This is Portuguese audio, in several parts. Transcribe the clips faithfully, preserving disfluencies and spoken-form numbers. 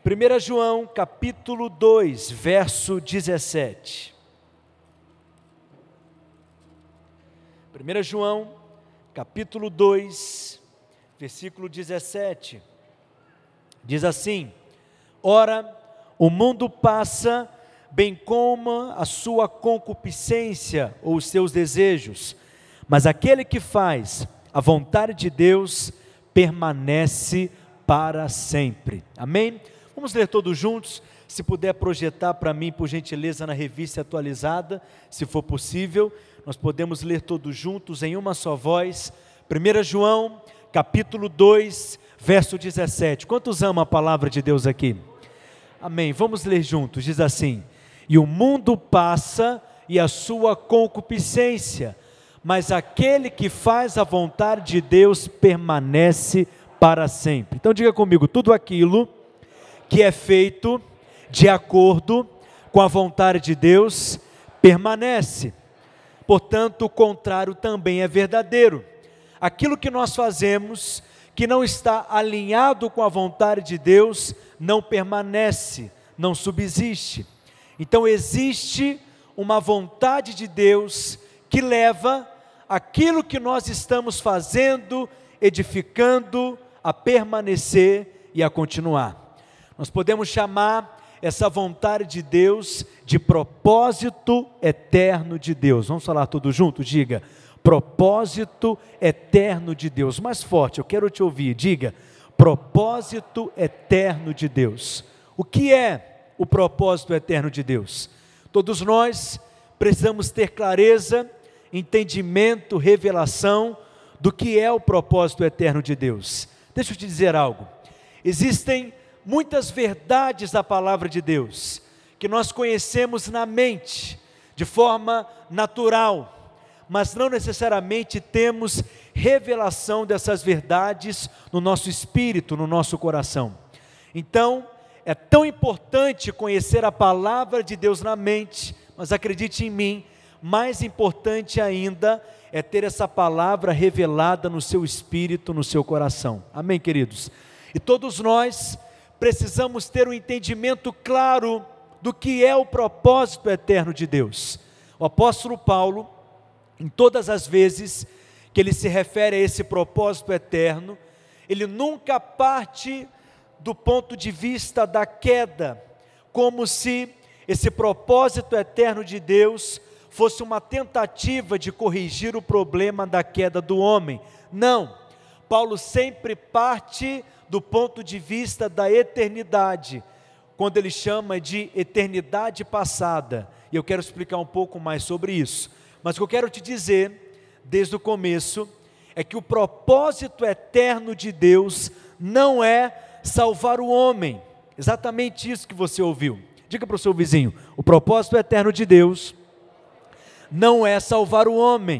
primeira João, capítulo dois, verso dezessete. primeira João, capítulo dois, versículo dezessete. Diz assim: ora, o mundo passa, bem como a sua concupiscência ou os seus desejos, mas aquele que faz a vontade de Deus permanece para sempre. Amém? Vamos ler todos juntos. Se puder projetar para mim, por gentileza, na revista atualizada, se for possível, nós podemos ler todos juntos em uma só voz. primeira João, capítulo dois, verso dezessete. Quantos amam a palavra de Deus aqui? Amém. Vamos ler juntos. Diz assim: e o mundo passa e a sua concupiscência, mas aquele que faz a vontade de Deus permanece para sempre. Então diga comigo: tudo aquilo que é feito de acordo com a vontade de Deus permanece. Portanto, o contrário também é verdadeiro. Aquilo que nós fazemos que não está alinhado com a vontade de Deus não permanece, não subsiste. Então existe uma vontade de Deus que leva aquilo que nós estamos fazendo, edificando, a permanecer e a continuar. Nós podemos chamar essa vontade de Deus de propósito eterno de Deus. Vamos falar tudo junto? Diga: propósito eterno de Deus. Mais forte, eu quero te ouvir. Diga: propósito eterno de Deus. O que é o propósito eterno de Deus? Todos nós precisamos ter clareza, entendimento, revelação do que é o propósito eterno de Deus. Deixa eu te dizer algo. Existem muitas verdades da palavra de Deus que nós conhecemos na mente, de forma natural, mas não necessariamente temos revelação dessas verdades no nosso espírito, no nosso coração. Então, é tão importante conhecer a palavra de Deus na mente, mas acredite em mim, mais importante ainda é ter essa palavra revelada no seu espírito, no seu coração. Amém, queridos? E todos nós precisamos ter um entendimento claro do que é o propósito eterno de Deus. O apóstolo Paulo, em todas as vezes que ele se refere a esse propósito eterno, ele nunca parte do ponto de vista da queda, como se esse propósito eterno de Deus fosse uma tentativa de corrigir o problema da queda do homem. Não, Paulo sempre parte do ponto de vista da eternidade, quando ele chama de eternidade passada, e eu quero explicar um pouco mais sobre isso. Mas o que eu quero te dizer, desde o começo, é que o propósito eterno de Deus não é salvar o homem. Exatamente isso que você ouviu. Diga para o seu vizinho: o propósito eterno de Deus não é salvar o homem.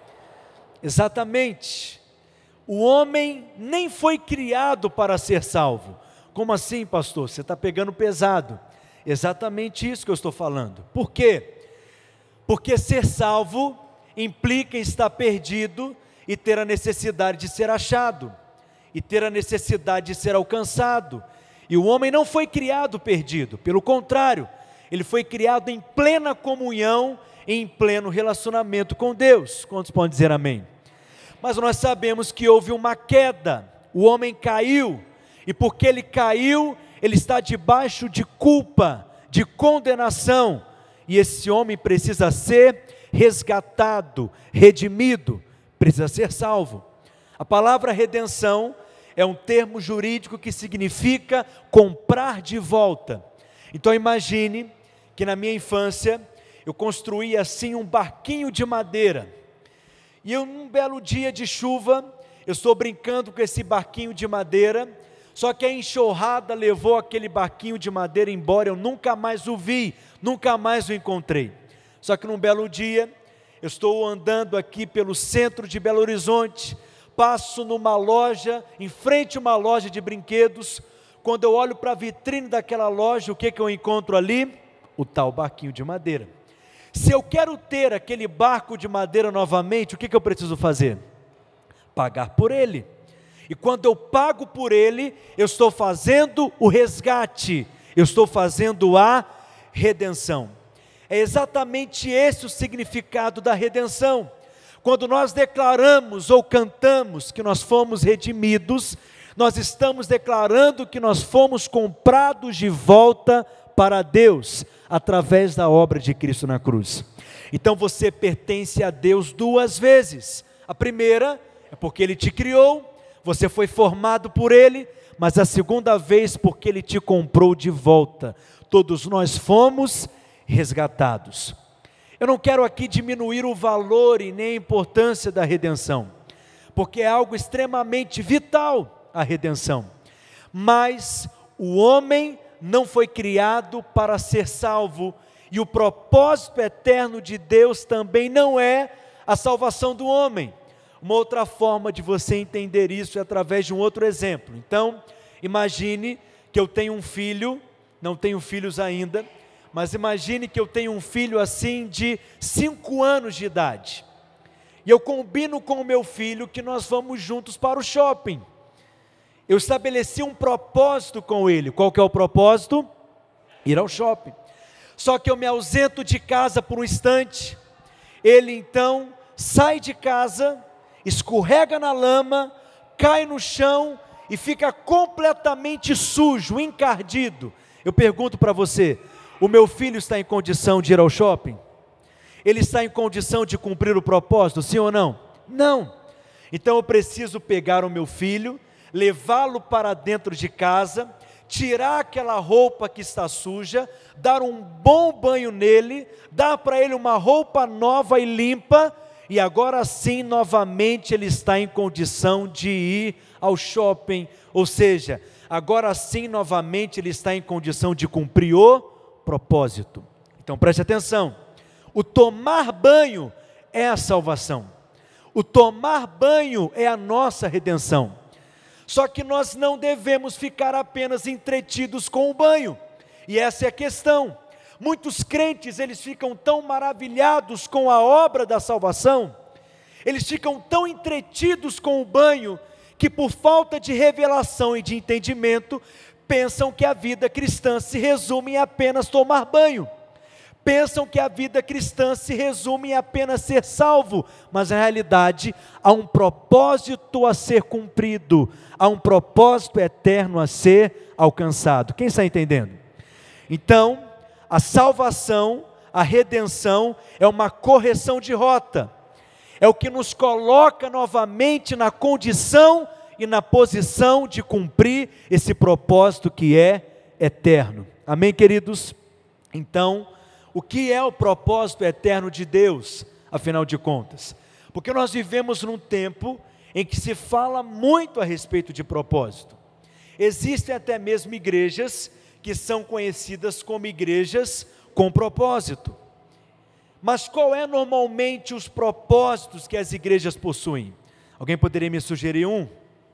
Exatamente. O homem nem foi criado para ser salvo. Como assim, pastor? Você está pegando pesado. Exatamente isso que eu estou falando. Por quê? Porque ser salvo implica em estar perdido e ter a necessidade de ser achado, e ter a necessidade de ser alcançado. E o homem não foi criado perdido, pelo contrário, ele foi criado em plena comunhão, em pleno relacionamento com Deus. Quantos podem dizer amém? Mas nós sabemos que houve uma queda, o homem caiu, e porque ele caiu, ele está debaixo de culpa, de condenação, e esse homem precisa ser resgatado, redimido, precisa ser salvo. A palavra redenção é um termo jurídico que significa comprar de volta. Então imagine que na minha infância eu construí assim um barquinho de madeira, e eu, num belo dia de chuva, eu estou brincando com esse barquinho de madeira, só que a enxurrada levou aquele barquinho de madeira embora, eu nunca mais o vi, nunca mais o encontrei. Só que num belo dia, eu estou andando aqui pelo centro de Belo Horizonte, passo numa loja, em frente a uma loja de brinquedos, quando eu olho para a vitrine daquela loja, o que, que eu encontro ali? O tal barquinho de madeira. Se eu quero ter aquele barco de madeira novamente, o que, que eu preciso fazer? Pagar por ele. E quando eu pago por ele, eu estou fazendo o resgate, eu estou fazendo a redenção. É exatamente esse o significado da redenção. Quando nós declaramos ou cantamos que nós fomos redimidos, nós estamos declarando que nós fomos comprados de volta para Deus, através da obra de Cristo na cruz. Então você pertence a Deus duas vezes. A primeira é porque Ele te criou, você foi formado por Ele, mas a segunda vez porque Ele te comprou de volta. Todos nós fomos resgatados. Eu não quero aqui diminuir o valor e nem a importância da redenção, porque é algo extremamente vital a redenção. Mas o homem não foi criado para ser salvo, e o propósito eterno de Deus também não é a salvação do homem. Uma outra forma de você entender isso é através de um outro exemplo. Então, imagine que eu tenho um filho, não tenho filhos ainda, mas imagine que eu tenho um filho assim de cinco anos de idade, e eu combino com o meu filho que nós vamos juntos para o shopping. Eu estabeleci um propósito com ele. Qual que é o propósito? Ir ao shopping. Só que eu me ausento de casa por um instante, ele então sai de casa, escorrega na lama, cai no chão e fica completamente sujo, encardido. Eu pergunto para você, o meu filho está em condição de ir ao shopping? Ele está em condição de cumprir o propósito, sim ou não? Não. Então eu preciso pegar o meu filho, levá-lo para dentro de casa, tirar aquela roupa que está suja, dar um bom banho nele, dar para ele uma roupa nova e limpa, e agora sim novamente ele está em condição de ir ao shopping, ou seja, agora sim novamente ele está em condição de cumprir o propósito. Então preste atenção, o tomar banho é a salvação, o tomar banho é a nossa redenção. Só que nós não devemos ficar apenas entretidos com o banho, e essa é a questão. Muitos crentes, eles ficam tão maravilhados com a obra da salvação, eles ficam tão entretidos com o banho, que por falta de revelação e de entendimento, pensam que a vida cristã se resume em apenas tomar banho, pensam que a vida cristã se resume em apenas ser salvo, mas na realidade há um propósito a ser cumprido, há um propósito eterno a ser alcançado. Quem está entendendo? Então, a salvação, a redenção é uma correção de rota, é o que nos coloca novamente na condição e na posição de cumprir esse propósito que é eterno. Amém, queridos? Então, o que é o propósito eterno de Deus, afinal de contas? Porque nós vivemos num tempo em que se fala muito a respeito de propósito. Existem até mesmo igrejas que são conhecidas como igrejas com propósito. Mas qual é normalmente os propósitos que as igrejas possuem? Alguém poderia me sugerir um?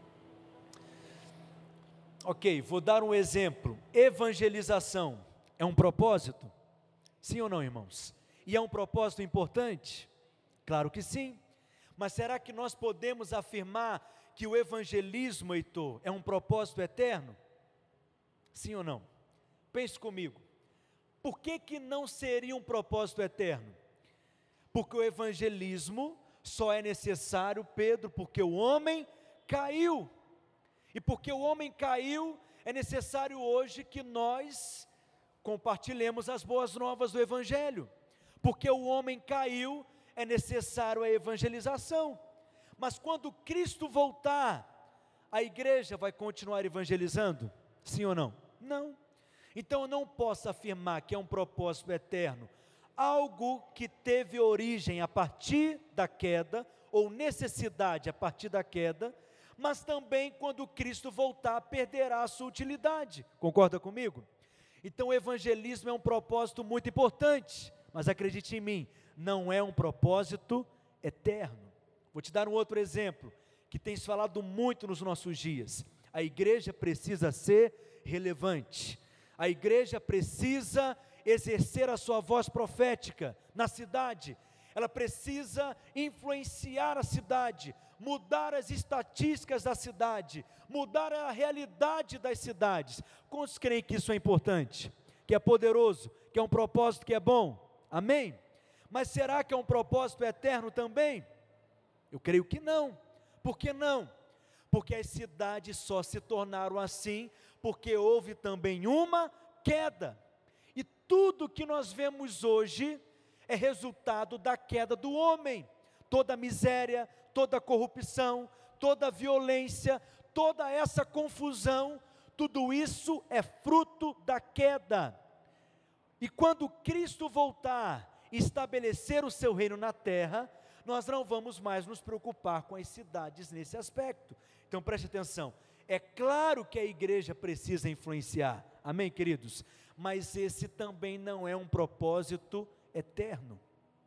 Ok, vou dar um exemplo. Evangelização é um propósito? Sim ou não, irmãos? E é um propósito importante? Claro que sim. Mas será que nós podemos afirmar que o evangelismo, Heitor, é um propósito eterno? Sim ou não? Pense comigo. Por que que não seria um propósito eterno? Porque o evangelismo só é necessário, Pedro, porque o homem caiu. E porque o homem caiu, é necessário hoje que nós compartilhemos as boas novas do evangelho. Porque o homem caiu, é necessário a evangelização. Mas quando Cristo voltar, a igreja vai continuar evangelizando? Sim ou não? Não. Então eu não posso afirmar que é um propósito eterno, algo que teve origem a partir da queda, ou necessidade a partir da queda, mas também quando Cristo voltar perderá a sua utilidade. Concorda comigo? Então o evangelismo é um propósito muito importante, mas acredite em mim, não é um propósito eterno. Vou te dar um outro exemplo, que tem se falado muito nos nossos dias. A igreja precisa ser relevante, a igreja precisa exercer a sua voz profética na cidade, ela precisa influenciar a cidade, mudar as estatísticas da cidade, mudar a realidade das cidades. Quantos creem que isso é importante? Que é poderoso, que é um propósito que é bom? Amém? Mas será que é um propósito eterno também? Eu creio que não. Por que não? Porque as cidades só se tornaram assim, porque houve também uma queda. E tudo que nós vemos hoje é resultado da queda do homem. Toda a miséria, toda a corrupção, toda a violência, toda essa confusão, tudo isso é fruto da queda. E quando Cristo voltar e estabelecer o seu reino na terra, nós não vamos mais nos preocupar com as cidades nesse aspecto. Então preste atenção, é claro que a igreja precisa influenciar, amém, queridos? Mas esse também não é um propósito eterno.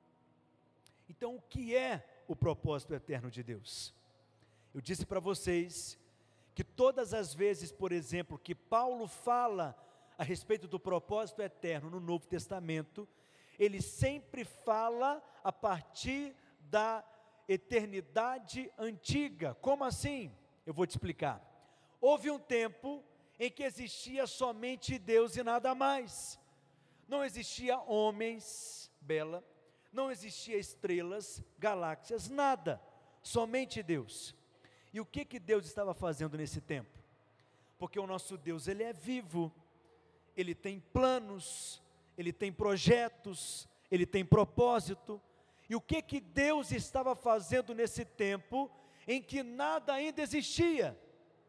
Então o que é o propósito eterno de Deus? Eu disse para vocês que todas as vezes, por exemplo, que Paulo fala a respeito do propósito eterno no Novo Testamento, ele sempre fala a partir da eternidade antiga. Como assim? Eu vou te explicar. Houve um tempo em que existia somente Deus e nada mais. Não existia homens, Bela, não existia estrelas, galáxias, nada, somente Deus. E o que que Deus estava fazendo nesse tempo? Porque o nosso Deus, ele é vivo, ele tem planos, ele tem projetos, ele tem propósito. E o que que Deus estava fazendo nesse tempo em que nada ainda existia?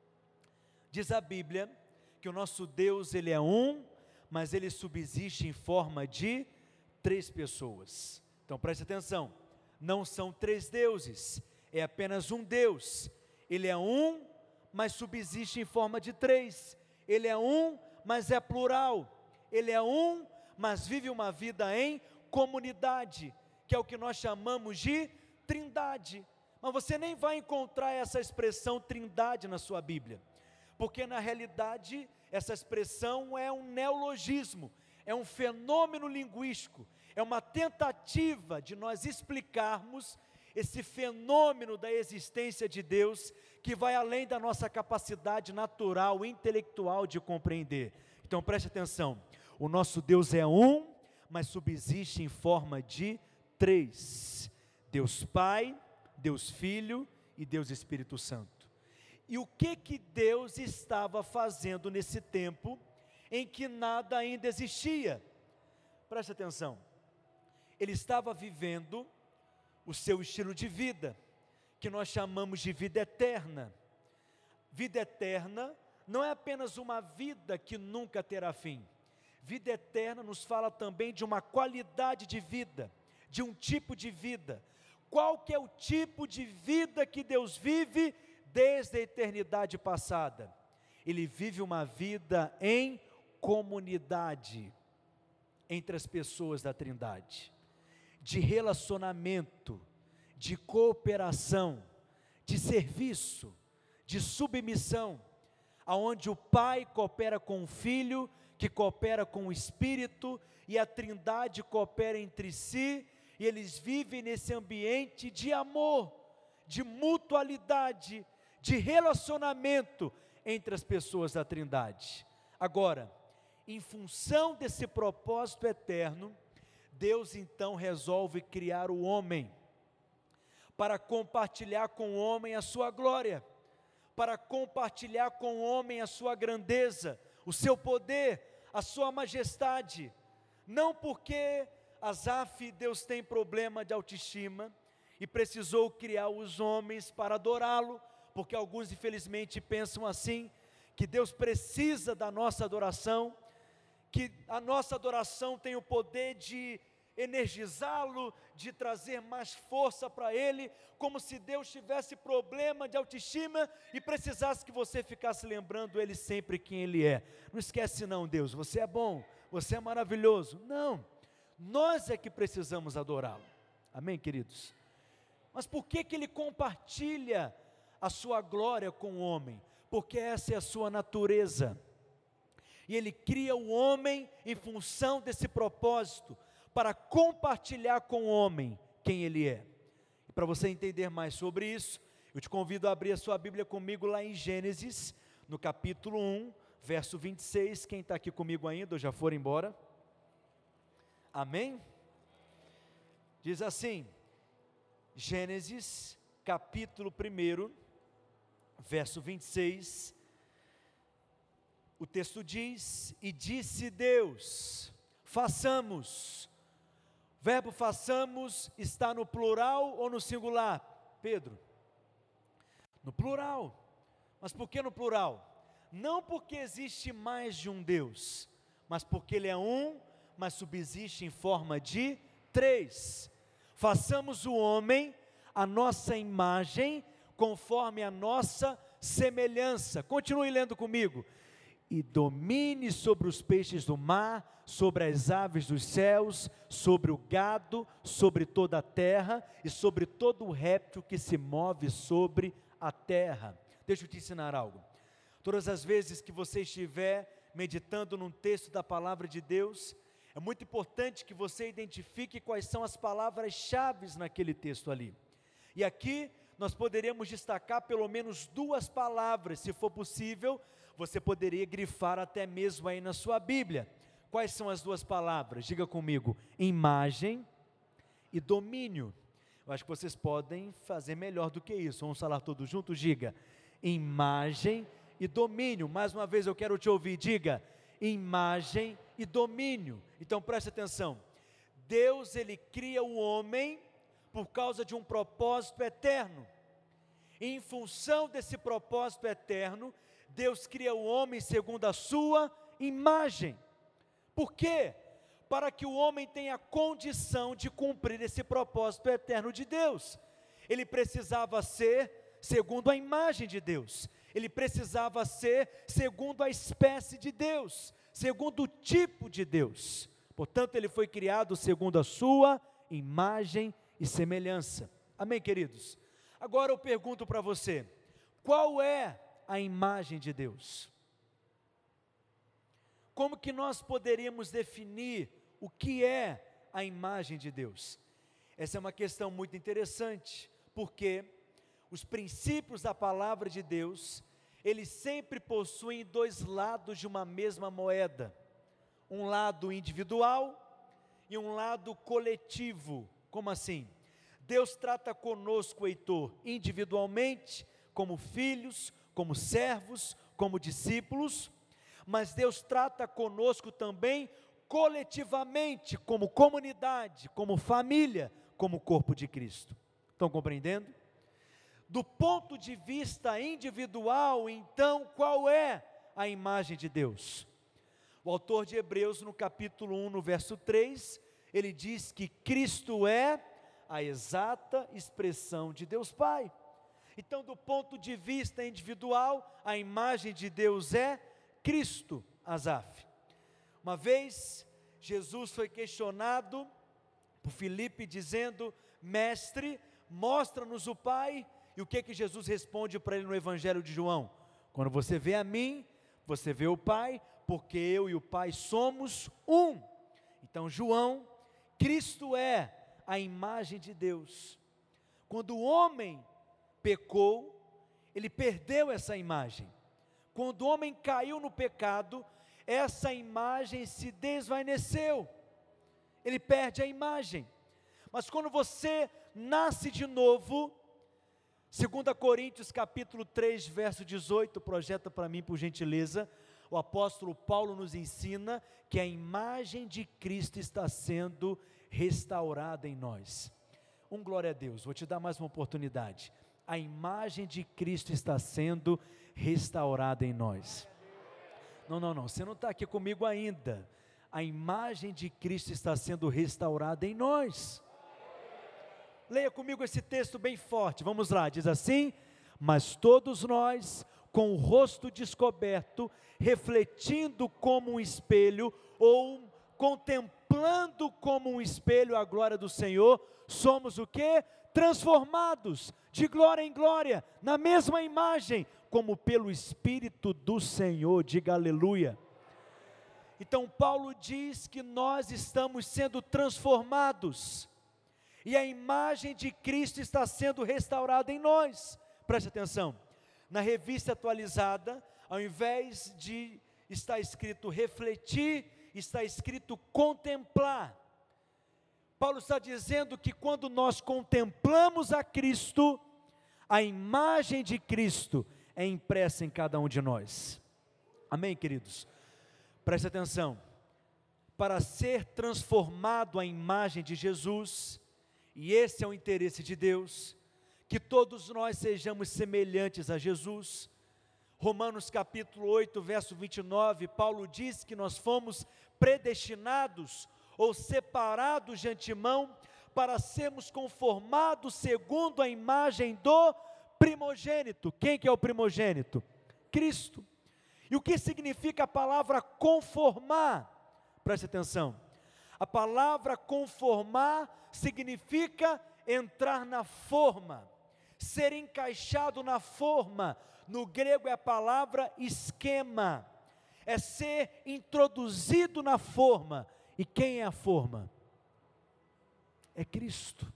Diz a Bíblia que o nosso Deus, ele é um, mas ele subsiste em forma de três pessoas. Então preste atenção, não são três deuses, é apenas um Deus. Ele é um, mas subsiste em forma de três. Ele é um, mas é plural. Ele é um, mas vive uma vida em comunidade, que é o que nós chamamos de trindade. Mas você nem vai encontrar essa expressão trindade na sua Bíblia, porque na realidade essa expressão é um neologismo, é um fenômeno linguístico, é uma tentativa de nós explicarmos esse fenômeno da existência de Deus, que vai além da nossa capacidade natural, intelectual de compreender. Então preste atenção, o nosso Deus é um, mas subsiste em forma de três: Deus Pai, Deus Filho e Deus Espírito Santo. E o que que Deus estava fazendo nesse tempo em que nada ainda existia? Preste atenção, ele estava vivendo o seu estilo de vida, que nós chamamos de vida eterna. Vida eterna não é apenas uma vida que nunca terá fim. Vida eterna nos fala também de uma qualidade de vida, de um tipo de vida. Qual que é o tipo de vida que Deus vive desde a eternidade passada? Ele vive uma vida em comunidade entre as pessoas da Trindade, de relacionamento, de cooperação, de serviço, de submissão, aonde o Pai coopera com o Filho, que coopera com o Espírito, e a Trindade coopera entre si, e eles vivem nesse ambiente de amor, de mutualidade, de relacionamento entre as pessoas da Trindade. Agora, em função desse propósito eterno, Deus então resolve criar o homem, para compartilhar com o homem a sua glória, para compartilhar com o homem a sua grandeza, o seu poder, a sua majestade. Não porque Asaf, Deus tem problema de autoestima e precisou criar os homens para adorá-lo, porque alguns infelizmente pensam assim, que Deus precisa da nossa adoração, que a nossa adoração tem o poder de energizá-lo, de trazer mais força para ele, como se Deus tivesse problema de autoestima e precisasse que você ficasse lembrando ele sempre quem ele é. Não esquece não, Deus, você é bom, você é maravilhoso. Não, nós é que precisamos adorá-lo. Amém, queridos? Mas por que que ele compartilha a sua glória com o homem? Porque essa é a sua natureza. E ele cria o homem em função desse propósito, para compartilhar com o homem quem ele é. E para você entender mais sobre isso, Eu te convido a abrir a sua Bíblia comigo lá em Gênesis, no capítulo um, verso vinte e seis. Quem está aqui comigo ainda ou já foram embora? Amém? Diz assim, Gênesis, capítulo um, verso vinte e seis, o texto diz: e disse Deus, façamos. O verbo façamos está no plural ou no singular? Pedro? No plural. Mas por que no plural? Não porque existe mais de um Deus, mas porque Ele é um, mas subsiste em forma de três. Façamos o homem a nossa imagem, conforme a nossa semelhança. Continue lendo comigo. E domine sobre os peixes do mar, sobre as aves dos céus, sobre o gado, sobre toda a terra e sobre todo o réptil que se move sobre a terra. Deixa eu te ensinar algo. Todas as vezes que você estiver meditando num texto da palavra de Deus, é muito importante que você identifique quais são as palavras-chave naquele texto ali. E aqui nós poderíamos destacar pelo menos duas palavras, se for possível, você poderia grifar até mesmo aí na sua Bíblia. Quais são as duas palavras? Diga comigo: imagem e domínio. Eu acho que vocês podem fazer melhor do que isso. Vamos falar todos juntos? Diga: imagem e domínio. Mais uma vez eu quero te ouvir. Diga: imagem e domínio. Então preste atenção. Deus, Ele cria o homem por causa de um propósito eterno. E em função desse propósito eterno, Deus cria o homem segundo a sua imagem. Por quê? Para que o homem tenha condição de cumprir esse propósito eterno de Deus. Ele precisava ser segundo a imagem de Deus. Ele precisava ser segundo a espécie de Deus, segundo o tipo de Deus. Portanto, ele foi criado segundo a sua imagem e semelhança. Amém, queridos? Agora eu pergunto para você, qual é a imagem de Deus? Como que nós poderíamos definir o que é a imagem de Deus? Essa é uma questão muito interessante, porque os princípios da palavra de Deus, eles sempre possuem dois lados de uma mesma moeda, um lado individual e um lado coletivo. Como assim? Deus trata conosco, Heitor, individualmente, como filhos, como servos, como discípulos, mas Deus trata conosco também coletivamente, como comunidade, como família, como corpo de Cristo. Estão compreendendo? Do ponto de vista individual, então, qual é a imagem de Deus? O autor de Hebreus, no capítulo um, no verso três, ele diz que Cristo é a exata expressão de Deus Pai. Então, do ponto de vista individual, a imagem de Deus é Cristo, Asaf. Uma vez, Jesus foi questionado por Filipe, dizendo: mestre, mostra-nos o Pai. E o que que Jesus responde para ele no Evangelho de João? Quando você vê a mim, você vê o Pai, porque eu e o Pai somos um. Então, João, Cristo é a imagem de Deus. Quando o homem pecou, ele perdeu essa imagem. Quando o homem caiu no pecado, essa imagem se desvaneceu. Ele perde a imagem. Mas quando você nasce de novo, segunda Coríntios capítulo três, verso dezoito, projeta para mim por gentileza, o apóstolo Paulo nos ensina que a imagem de Cristo está sendo restaurada em nós. Um glória a Deus, vou te dar mais uma oportunidade. A imagem de Cristo está sendo restaurada em nós. Não, não, não, você não está aqui comigo ainda. A imagem de Cristo está sendo restaurada em nós. Leia comigo esse texto bem forte, vamos lá, diz assim: mas todos nós, com o rosto descoberto, refletindo como um espelho, ou contemplando como um espelho a glória do Senhor, somos o quê? Transformados de glória em glória, na mesma imagem, como pelo Espírito do Senhor. Diga aleluia. Então Paulo diz que nós estamos sendo transformados, e a imagem de Cristo está sendo restaurada em nós. Preste atenção, na revista atualizada, ao invés de estar escrito refletir, está escrito contemplar. Paulo está dizendo que quando nós contemplamos a Cristo, a imagem de Cristo é impressa em cada um de nós. Amém, queridos? Preste atenção, para ser transformado à imagem de Jesus, e esse é o interesse de Deus, que todos nós sejamos semelhantes a Jesus. Romanos capítulo oito, verso vinte e nove, Paulo diz que nós fomos predestinados ou separados de antemão para sermos conformados segundo a imagem do primogênito. Quem que é o primogênito? Cristo. E o que significa a palavra conformar? Preste atenção, a palavra conformar significa entrar na forma, ser encaixado na forma. No grego é a palavra esquema, é ser introduzido na forma. E quem é a forma? É Cristo.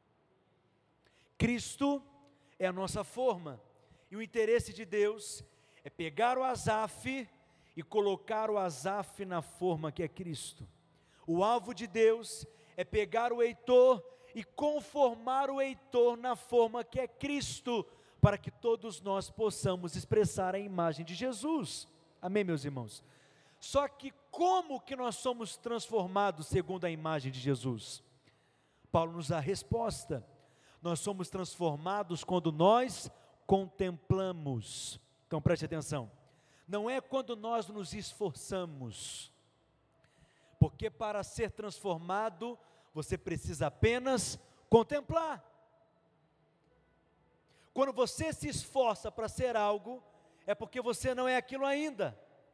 Cristo é a nossa forma, e o interesse de Deus é pegar o Asaf e colocar o Asaf na forma que é Cristo. O alvo de Deus é pegar o Heitor e conformar o Heitor na forma que é Cristo, para que todos nós possamos expressar a imagem de Jesus. Amém, meus irmãos? Só que como que nós somos transformados segundo a imagem de Jesus? Paulo nos dá a resposta. Nós somos transformados quando nós contemplamos. Então preste atenção, não é quando nós nos esforçamos, porque para ser transformado, você precisa apenas contemplar. Quando você se esforça para ser algo, é porque você não é aquilo ainda.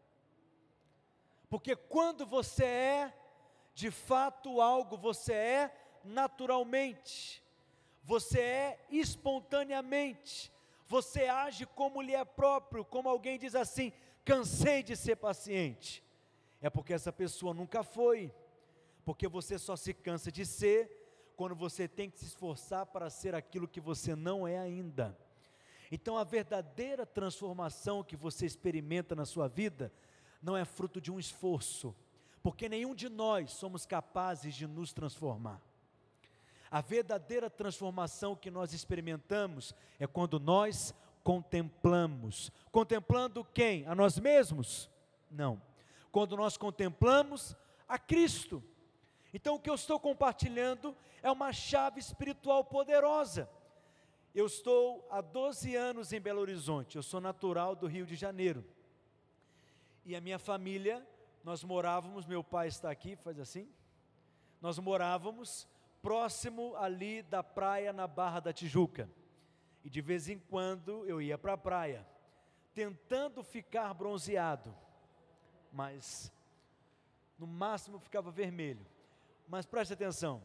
Porque quando você é, de fato algo, você é naturalmente, você é espontaneamente, você age como lhe é próprio, como alguém diz assim, cansei de ser paciente. É porque essa pessoa nunca foi, porque você só se cansa de ser quando você tem que se esforçar para ser aquilo que você não é ainda. Então a verdadeira transformação que você experimenta na sua vida não é fruto de um esforço, porque nenhum de nós somos capazes de nos transformar. A verdadeira transformação que nós experimentamos é quando nós contemplamos. Contemplando quem? A nós mesmos? Não. Quando nós contemplamos a Cristo. Então o que eu estou compartilhando é uma chave espiritual poderosa. Eu estou há doze anos em Belo Horizonte, eu sou natural do Rio de Janeiro. E a minha família, nós morávamos, meu pai está aqui, faz assim. Nós morávamos próximo ali da praia na Barra da Tijuca. E de vez em quando eu ia para a praia, tentando ficar bronzeado, mas no máximo ficava vermelho. Mas preste atenção,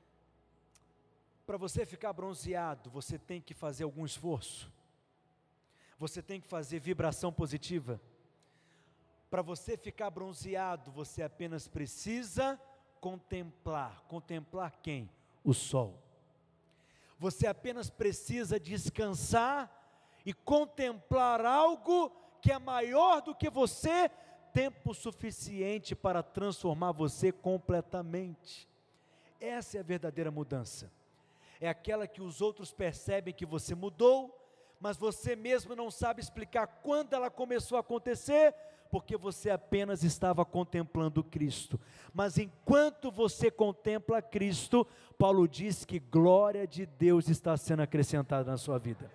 para você ficar bronzeado, você tem que fazer algum esforço, você tem que fazer vibração positiva. Para você ficar bronzeado, você apenas precisa contemplar. Contemplar quem? O sol. Você apenas precisa descansar e contemplar algo que é maior do que você, tempo suficiente para transformar você completamente. Essa é a verdadeira mudança. É aquela que os outros percebem que você mudou, mas você mesmo não sabe explicar quando ela começou a acontecer, porque você apenas estava contemplando Cristo. Mas enquanto você contempla Cristo, Paulo diz que glória de Deus está sendo acrescentada na sua vida.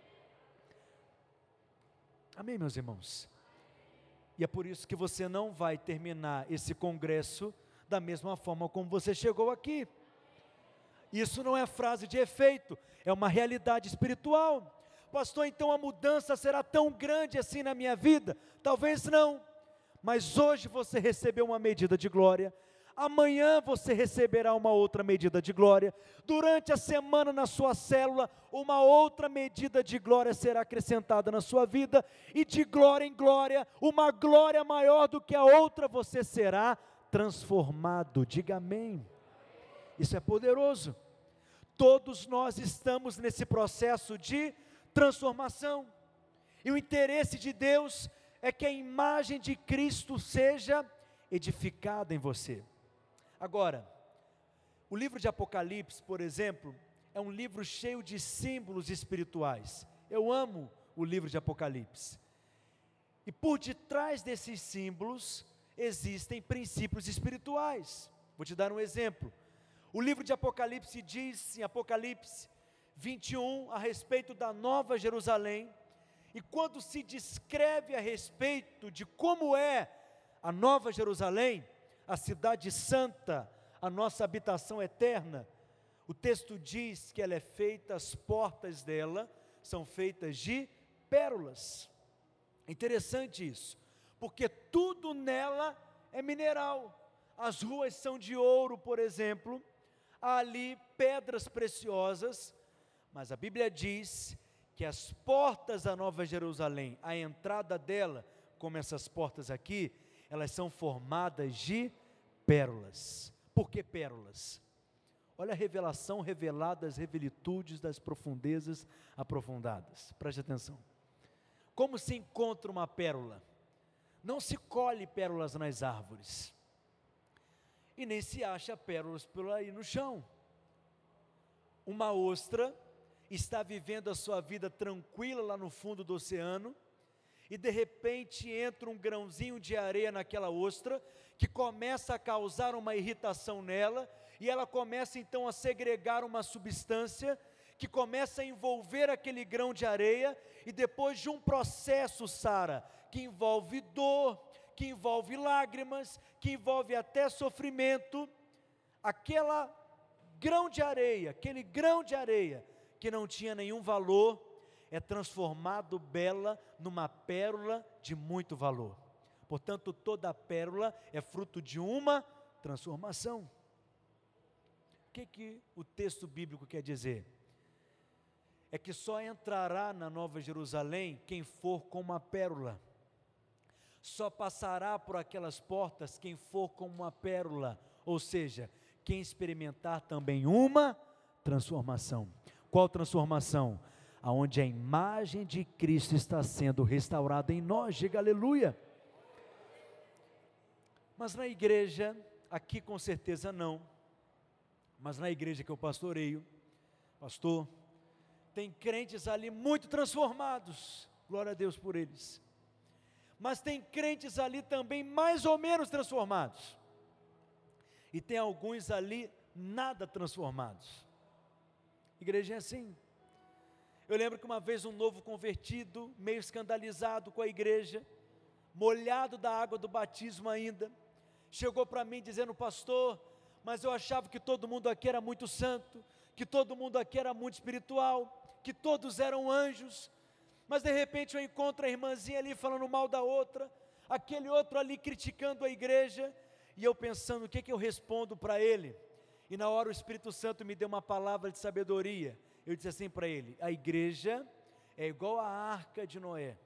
Amém, meus irmãos? E é por isso que você não vai terminar esse congresso da mesma forma como você chegou aqui. Isso não é frase de efeito, é uma realidade espiritual. Pastor, então a mudança será tão grande assim na minha vida? Talvez não, mas hoje você recebeu uma medida de glória, amanhã você receberá uma outra medida de glória, durante a semana na sua célula, uma outra medida de glória será acrescentada na sua vida, e de glória em glória, uma glória maior do que a outra, você será transformado. Diga amém. Isso é poderoso. Todos nós estamos nesse processo de transformação. E o interesse de Deus é que a imagem de Cristo seja edificada em você. Agora, o livro de Apocalipse, por exemplo, é um livro cheio de símbolos espirituais. Eu amo o livro de Apocalipse. E por detrás desses símbolos existem princípios espirituais. Vou te dar um exemplo. O livro de Apocalipse diz, em Apocalipse vinte e um, a respeito da Nova Jerusalém. E quando se descreve a respeito de como é a Nova Jerusalém, a cidade santa, a nossa habitação eterna, o texto diz que ela é feita, as portas dela são feitas de pérolas. Interessante isso, porque tudo nela é mineral. As ruas são de ouro, por exemplo, há ali pedras preciosas, mas a Bíblia diz que as portas da Nova Jerusalém, a entrada dela, como essas portas aqui, elas são formadas de pérolas. Por que pérolas? Olha a revelação revelada, as revelitudes das profundezas aprofundadas. Preste atenção. Como se encontra uma pérola? Não se colhe pérolas nas árvores. E nem se acha pérolas por aí no chão. Uma ostra está vivendo a sua vida tranquila lá no fundo do oceano, e de repente entra um grãozinho de areia naquela ostra, que começa a causar uma irritação nela, e ela começa então a segregar uma substância, que começa a envolver aquele grão de areia, e depois de um processo, Sara, que envolve dor, que envolve lágrimas, que envolve até sofrimento, aquela grão de areia, aquele grão de areia, que não tinha nenhum valor, é transformado bela numa pérola de muito valor. Portanto, toda pérola é fruto de uma transformação. O que que o texto bíblico quer dizer? É que só entrará na Nova Jerusalém quem for como uma pérola. Só passará por aquelas portas quem for como uma pérola, ou seja, quem experimentar também uma transformação. Qual transformação? Aonde a imagem de Cristo está sendo restaurada em nós, diga aleluia. Mas na igreja, aqui com certeza não, mas na igreja que eu pastoreio, pastor, tem crentes ali muito transformados, glória a Deus por eles, mas tem crentes ali também mais ou menos transformados, e tem alguns ali nada transformados. Igreja é assim. Eu lembro que uma vez um novo convertido, meio escandalizado com a igreja, molhado da água do batismo ainda, chegou para mim dizendo: pastor, mas eu achava que todo mundo aqui era muito santo, que todo mundo aqui era muito espiritual, que todos eram anjos, mas de repente eu encontro a irmãzinha ali falando mal da outra, aquele outro ali criticando a igreja, e eu pensando, o que que eu respondo para ele? E na hora o Espírito Santo me deu uma palavra de sabedoria. Eu disse assim para ele: a igreja é igual a arca de Noé,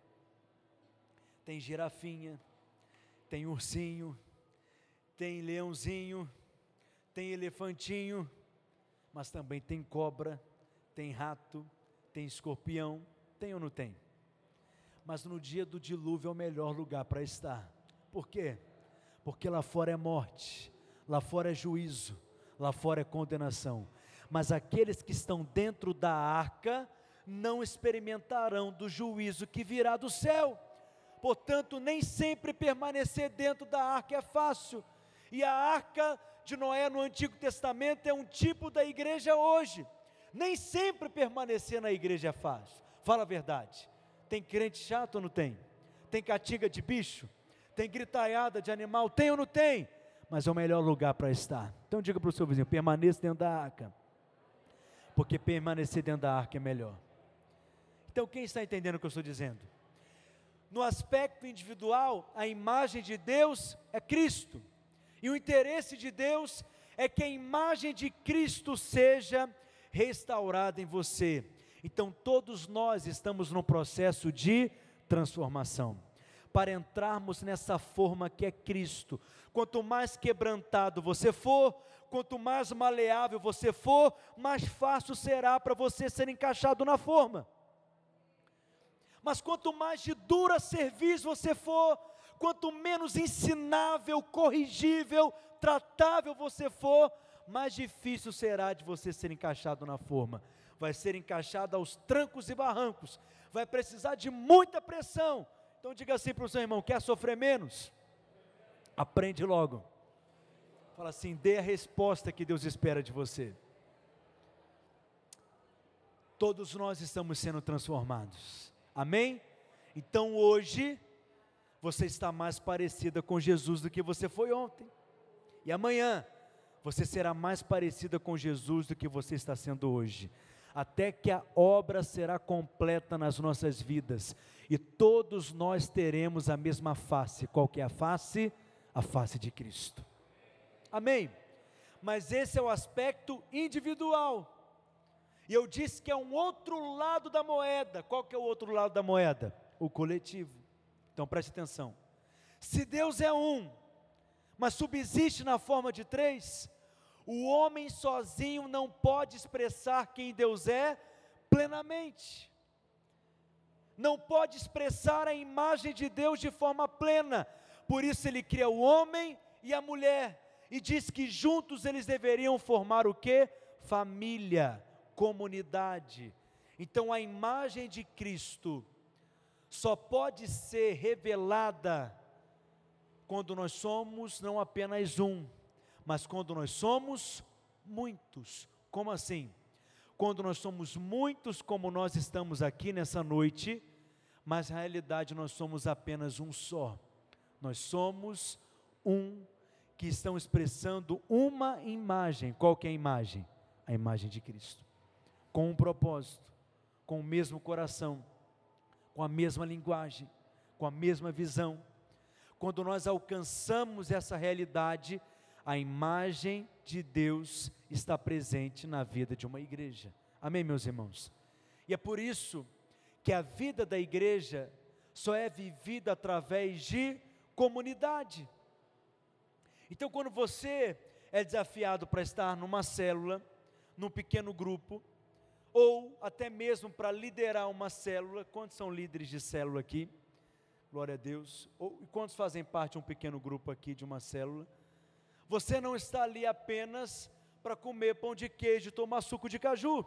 tem girafinha, tem ursinho, tem leãozinho, tem elefantinho, mas também tem cobra, tem rato, tem escorpião, tem ou não tem? Mas no dia do dilúvio é o melhor lugar para estar. Por quê? Porque lá fora é morte, lá fora é juízo, lá fora é condenação, mas aqueles que estão dentro da arca não experimentarão do juízo que virá do céu. Portanto, nem sempre permanecer dentro da arca é fácil, e a arca de Noé no Antigo Testamento é um tipo da igreja hoje. Nem sempre permanecer na igreja é fácil, fala a verdade. Tem crente chato ou não tem? Tem caatinga de bicho? Tem gritaiada de animal? Tem ou não tem? Mas é o melhor lugar para estar. Então diga para o seu vizinho: permaneça dentro da arca, porque permanecer dentro da arca é melhor. Então quem está entendendo o que eu estou dizendo? No aspecto individual, a imagem de Deus é Cristo, e o interesse de Deus é que a imagem de Cristo seja restaurada em você. Então todos nós estamos num processo de transformação, para entrarmos nessa forma que é Cristo. Quanto mais quebrantado você for, quanto mais maleável você for, mais fácil será para você ser encaixado na forma. Mas quanto mais de dura serviço você for, quanto menos ensinável, corrigível, tratável você for, mais difícil será de você ser encaixado na forma. Vai ser encaixado aos trancos e barrancos, vai precisar de muita pressão. Então diga assim para o seu irmão: quer sofrer menos? Aprende logo. Fala assim: dê a resposta que Deus espera de você. Todos nós estamos sendo transformados, amém? Então hoje, você está mais parecida com Jesus do que você foi ontem, e amanhã, você será mais parecida com Jesus do que você está sendo hoje, até que a obra será completa nas nossas vidas, e todos nós teremos a mesma face. Qual que é a face? A face de Cristo, amém? Mas esse é o aspecto individual, e eu disse que é um outro lado da moeda. Qual que é o outro lado da moeda? O coletivo. Então preste atenção, se Deus é um, mas subsiste na forma de três, o homem sozinho não pode expressar quem Deus é plenamente, não pode expressar a imagem de Deus de forma plena. Por isso ele cria o homem e a mulher, e diz que juntos eles deveriam formar o quê? Família, comunidade. Então a imagem de Cristo só pode ser revelada quando nós somos não apenas um, mas quando nós somos muitos. Como assim? Quando nós somos muitos, como nós estamos aqui nessa noite, mas na realidade nós somos apenas um só. Nós somos um, que estão expressando uma imagem. Qual que é a imagem? A imagem de Cristo, com um propósito, com o mesmo coração, com a mesma linguagem, com a mesma visão. Quando nós alcançamos essa realidade, a imagem de Deus está presente na vida de uma igreja, amém, meus irmãos? E é por isso que a vida da igreja só é vivida através de comunidade. Então quando você é desafiado para estar numa célula, num pequeno grupo, ou até mesmo para liderar uma célula, quantos são líderes de célula aqui? Glória a Deus. Ou e quantos fazem parte de um pequeno grupo aqui, de uma célula? Você não está ali apenas para comer pão de queijo e tomar suco de caju.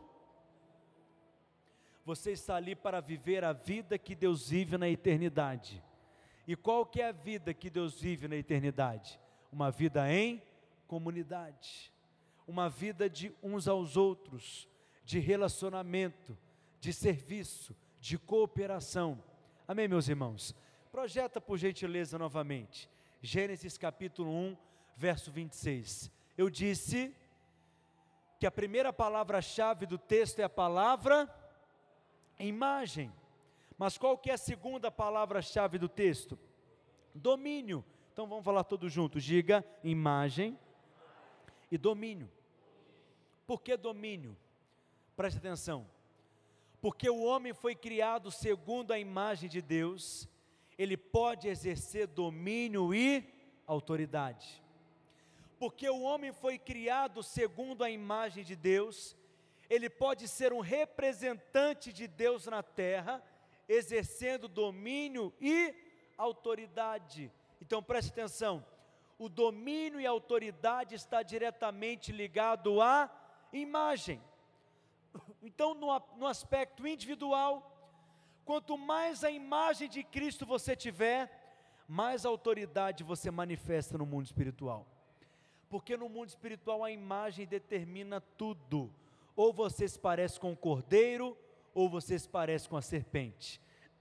Você está ali para viver a vida que Deus vive na eternidade. E qual que é a vida que Deus vive na eternidade? Uma vida em comunidade, uma vida de uns aos outros, de relacionamento, de serviço, de cooperação, amém, meus irmãos? Projeta por gentileza novamente, Gênesis capítulo um, verso vinte e seis, eu disse que a primeira palavra-chave do texto é a palavra imagem, mas qual que é a segunda palavra-chave do texto? Domínio. Então vamos falar todos juntos, diga imagem e domínio. Por que domínio? Preste atenção, porque o homem foi criado segundo a imagem de Deus, ele pode exercer domínio e autoridade. Porque o homem foi criado segundo a imagem de Deus, ele pode ser um representante de Deus na terra, exercendo domínio e autoridade. Então preste atenção, o domínio e a autoridade está diretamente ligado à imagem. Então no, no aspecto individual, quanto mais a imagem de Cristo você tiver, mais autoridade você manifesta no mundo espiritual. Porque no mundo espiritual a imagem determina tudo. Ou você se parece com o cordeiro, ou você se parece com a serpente.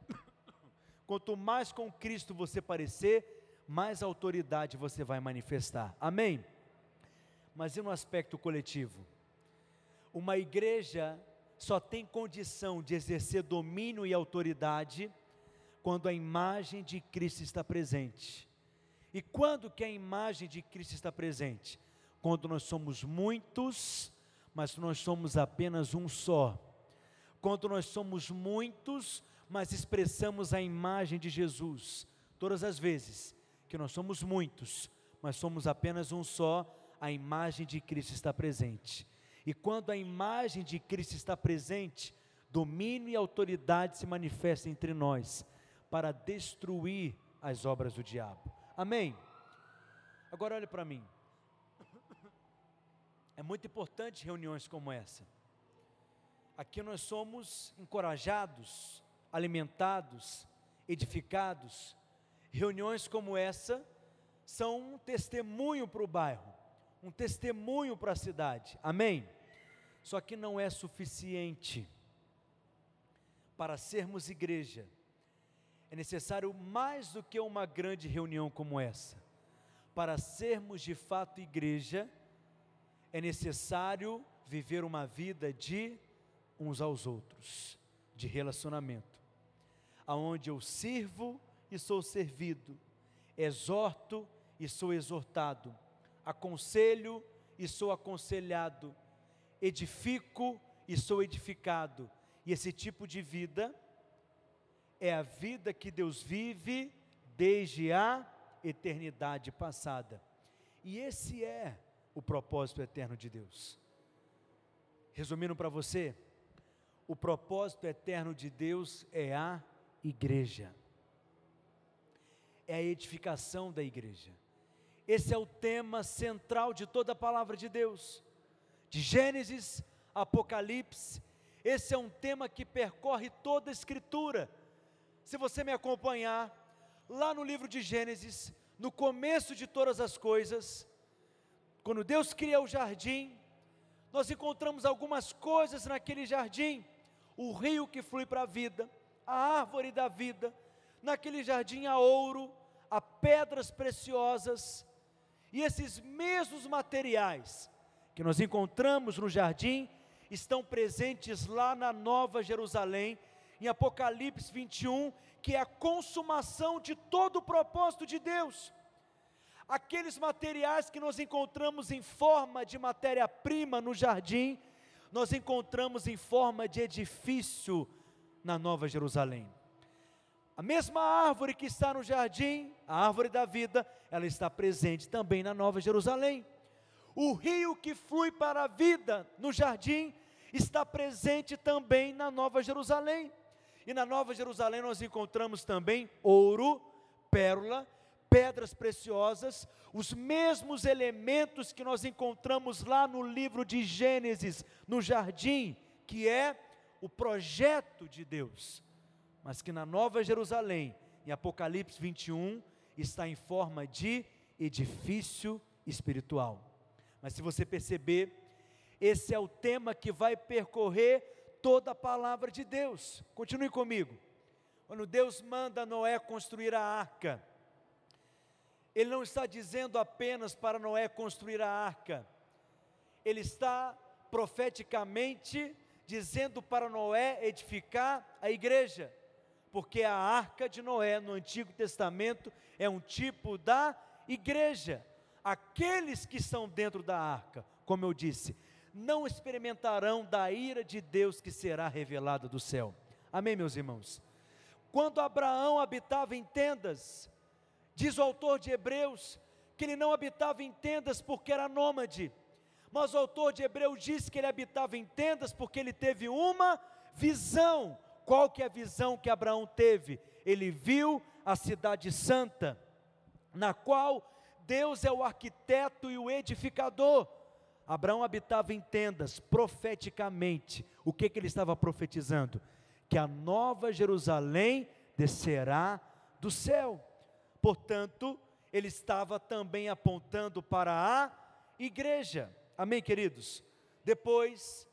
Quanto mais com Cristo você parecer, mais autoridade você vai manifestar, amém? Mas e no aspecto coletivo? Uma igreja só tem condição de exercer domínio e autoridade quando a imagem de Cristo está presente. E quando que a imagem de Cristo está presente? Quando nós somos muitos, mas nós somos apenas um só. Quando nós somos muitos, mas expressamos a imagem de Jesus. Todas as vezes que nós somos muitos, mas somos apenas um só, a imagem de Cristo está presente. E quando a imagem de Cristo está presente, domínio e autoridade se manifestem entre nós, para destruir as obras do diabo. Amém? Agora olhe para mim. É muito importante reuniões como essa. Aqui nós somos encorajados, alimentados, edificados. Reuniões como essa são um testemunho para o bairro, um testemunho para a cidade. Amém? Só que não é suficiente. Para sermos igreja, é necessário mais do que uma grande reunião como essa. Para sermos de fato igreja, é necessário viver uma vida de uns aos outros, de relacionamento, aonde eu sirvo e sou servido, exorto e sou exortado, aconselho e sou aconselhado, edifico e sou edificado. E esse tipo de vida é a vida que Deus vive desde a eternidade passada. E esse é o propósito eterno de Deus. Resumindo para você, o propósito eterno de Deus é a igreja. É a edificação da igreja. Esse é o tema central de toda a palavra de Deus. De Gênesis, Apocalipse, esse é um tema que percorre toda a Escritura. Se você me acompanhar, lá no livro de Gênesis, no começo de todas as coisas, quando Deus cria o jardim, nós encontramos algumas coisas naquele jardim, o rio que flui para a vida, a árvore da vida, naquele jardim há ouro, há pedras preciosas, e esses mesmos materiais que nós encontramos no jardim, estão presentes lá na Nova Jerusalém, em Apocalipse vinte e um, que é a consumação de todo o propósito de Deus. Aqueles materiais que nós encontramos em forma de matéria-prima no jardim, nós encontramos em forma de edifício na Nova Jerusalém. A mesma árvore que está no jardim, a árvore da vida, ela está presente também na Nova Jerusalém. O rio que flui para a vida no jardim está presente também na Nova Jerusalém. E na Nova Jerusalém nós encontramos também ouro, pérola, pedras preciosas, os mesmos elementos que nós encontramos lá no livro de Gênesis, no jardim, que é o projeto de Deus, mas que na Nova Jerusalém, em Apocalipse vinte e um, está em forma de edifício espiritual. Mas se você perceber, esse é o tema que vai percorrer toda a palavra de Deus. Continue comigo. Quando Deus manda Noé construir a arca, Ele não está dizendo apenas para Noé construir a arca, Ele está profeticamente dizendo para Noé edificar a igreja, porque a arca de Noé no Antigo Testamento é um tipo da igreja. Aqueles que estão dentro da arca, como eu disse, não experimentarão da ira de Deus que será revelada do céu. Amém, meus irmãos? Quando Abraão habitava em tendas, diz o autor de Hebreus, que ele não habitava em tendas porque era nômade, mas o autor de Hebreus diz que ele habitava em tendas porque ele teve uma visão. Qual que é a visão que Abraão teve? Ele viu a cidade santa, na qual Deus é o arquiteto e o edificador. Abraão habitava em tendas, profeticamente. O que, que ele estava profetizando? Que a Nova Jerusalém descerá do céu. Portanto, ele estava também apontando para a igreja. Amém, queridos? Depois,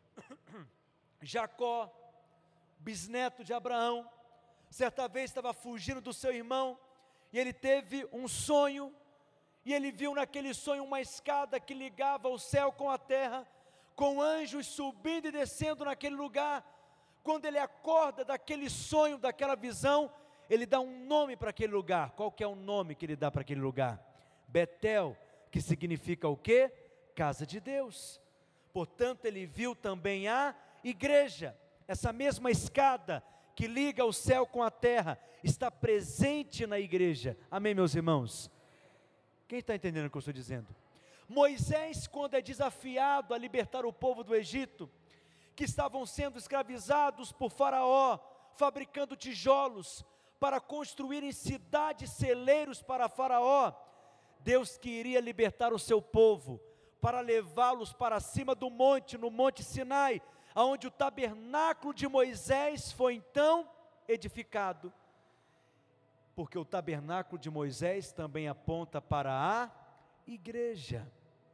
Jacó, bisneto de Abraão, certa vez estava fugindo do seu irmão, e ele teve um sonho, e ele viu naquele sonho uma escada que ligava o céu com a terra, com anjos subindo e descendo naquele lugar. Quando ele acorda daquele sonho, daquela visão, ele dá um nome para aquele lugar. Qual que é o nome que ele dá para aquele lugar? Betel, que significa o quê? Casa de Deus. Portanto, ele viu também a igreja. Essa mesma escada que liga o céu com a terra, está presente na igreja. Amém, meus irmãos? Quem está entendendo o que eu estou dizendo? Moisés, quando é desafiado a libertar o povo do Egito, que estavam sendo escravizados por Faraó, fabricando tijolos para construírem cidades, celeiros para Faraó. Deus queria libertar o seu povo, para levá-los para cima do monte, no monte Sinai, aonde o tabernáculo de Moisés foi então edificado. Porque o tabernáculo de Moisés também aponta para a igreja.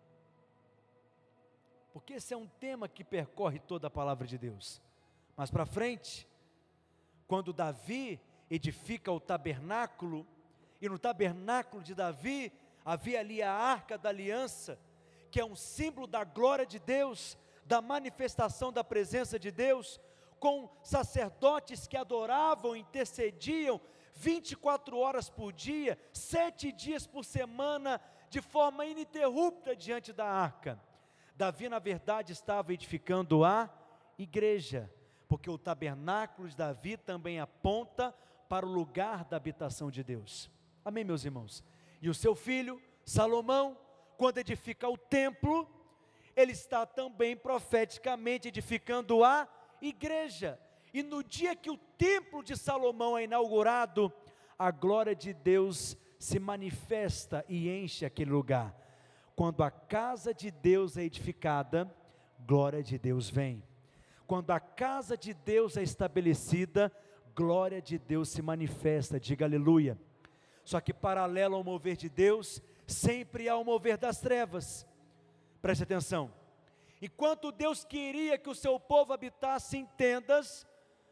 Porque esse é um tema que percorre toda a palavra de Deus. Mas para frente, quando Davi edifica o tabernáculo, e no tabernáculo de Davi havia ali a arca da aliança, que é um símbolo da glória de Deus, da manifestação da presença de Deus, com sacerdotes que adoravam, intercediam vinte e quatro horas por dia, sete dias por semana, de forma ininterrupta diante da arca. Davi, na verdade, estava edificando a igreja, porque o tabernáculo de Davi também aponta para o lugar da habitação de Deus. Amém, meus irmãos? E o seu filho, Salomão, quando edifica o templo, ele está também profeticamente edificando a igreja. E no dia que o templo de Salomão é inaugurado, a glória de Deus se manifesta e enche aquele lugar. Quando a casa de Deus é edificada, glória de Deus vem. Quando a casa de Deus é estabelecida, glória de Deus se manifesta, diga aleluia. Só que paralelo ao mover de Deus, sempre há o mover das trevas. Preste atenção. Enquanto Deus queria que o seu povo habitasse em tendas,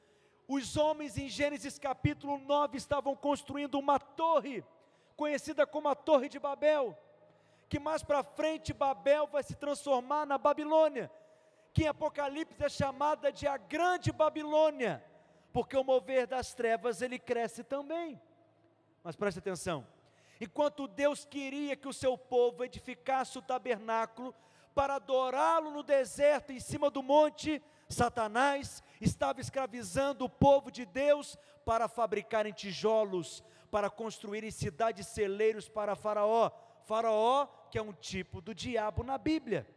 os homens em Gênesis capítulo nove estavam construindo uma torre, conhecida como a Torre de Babel, que mais para frente Babel vai se transformar na Babilônia, que em Apocalipse é chamada de a Grande Babilônia, porque o mover das trevas ele cresce também. Mas preste atenção, enquanto Deus queria que o seu povo edificasse o tabernáculo, para adorá-lo no deserto, em cima do monte, Satanás estava escravizando o povo de Deus para fabricarem tijolos, para construírem cidades celeiros para Faraó. Faraó, que é um tipo do diabo na Bíblia.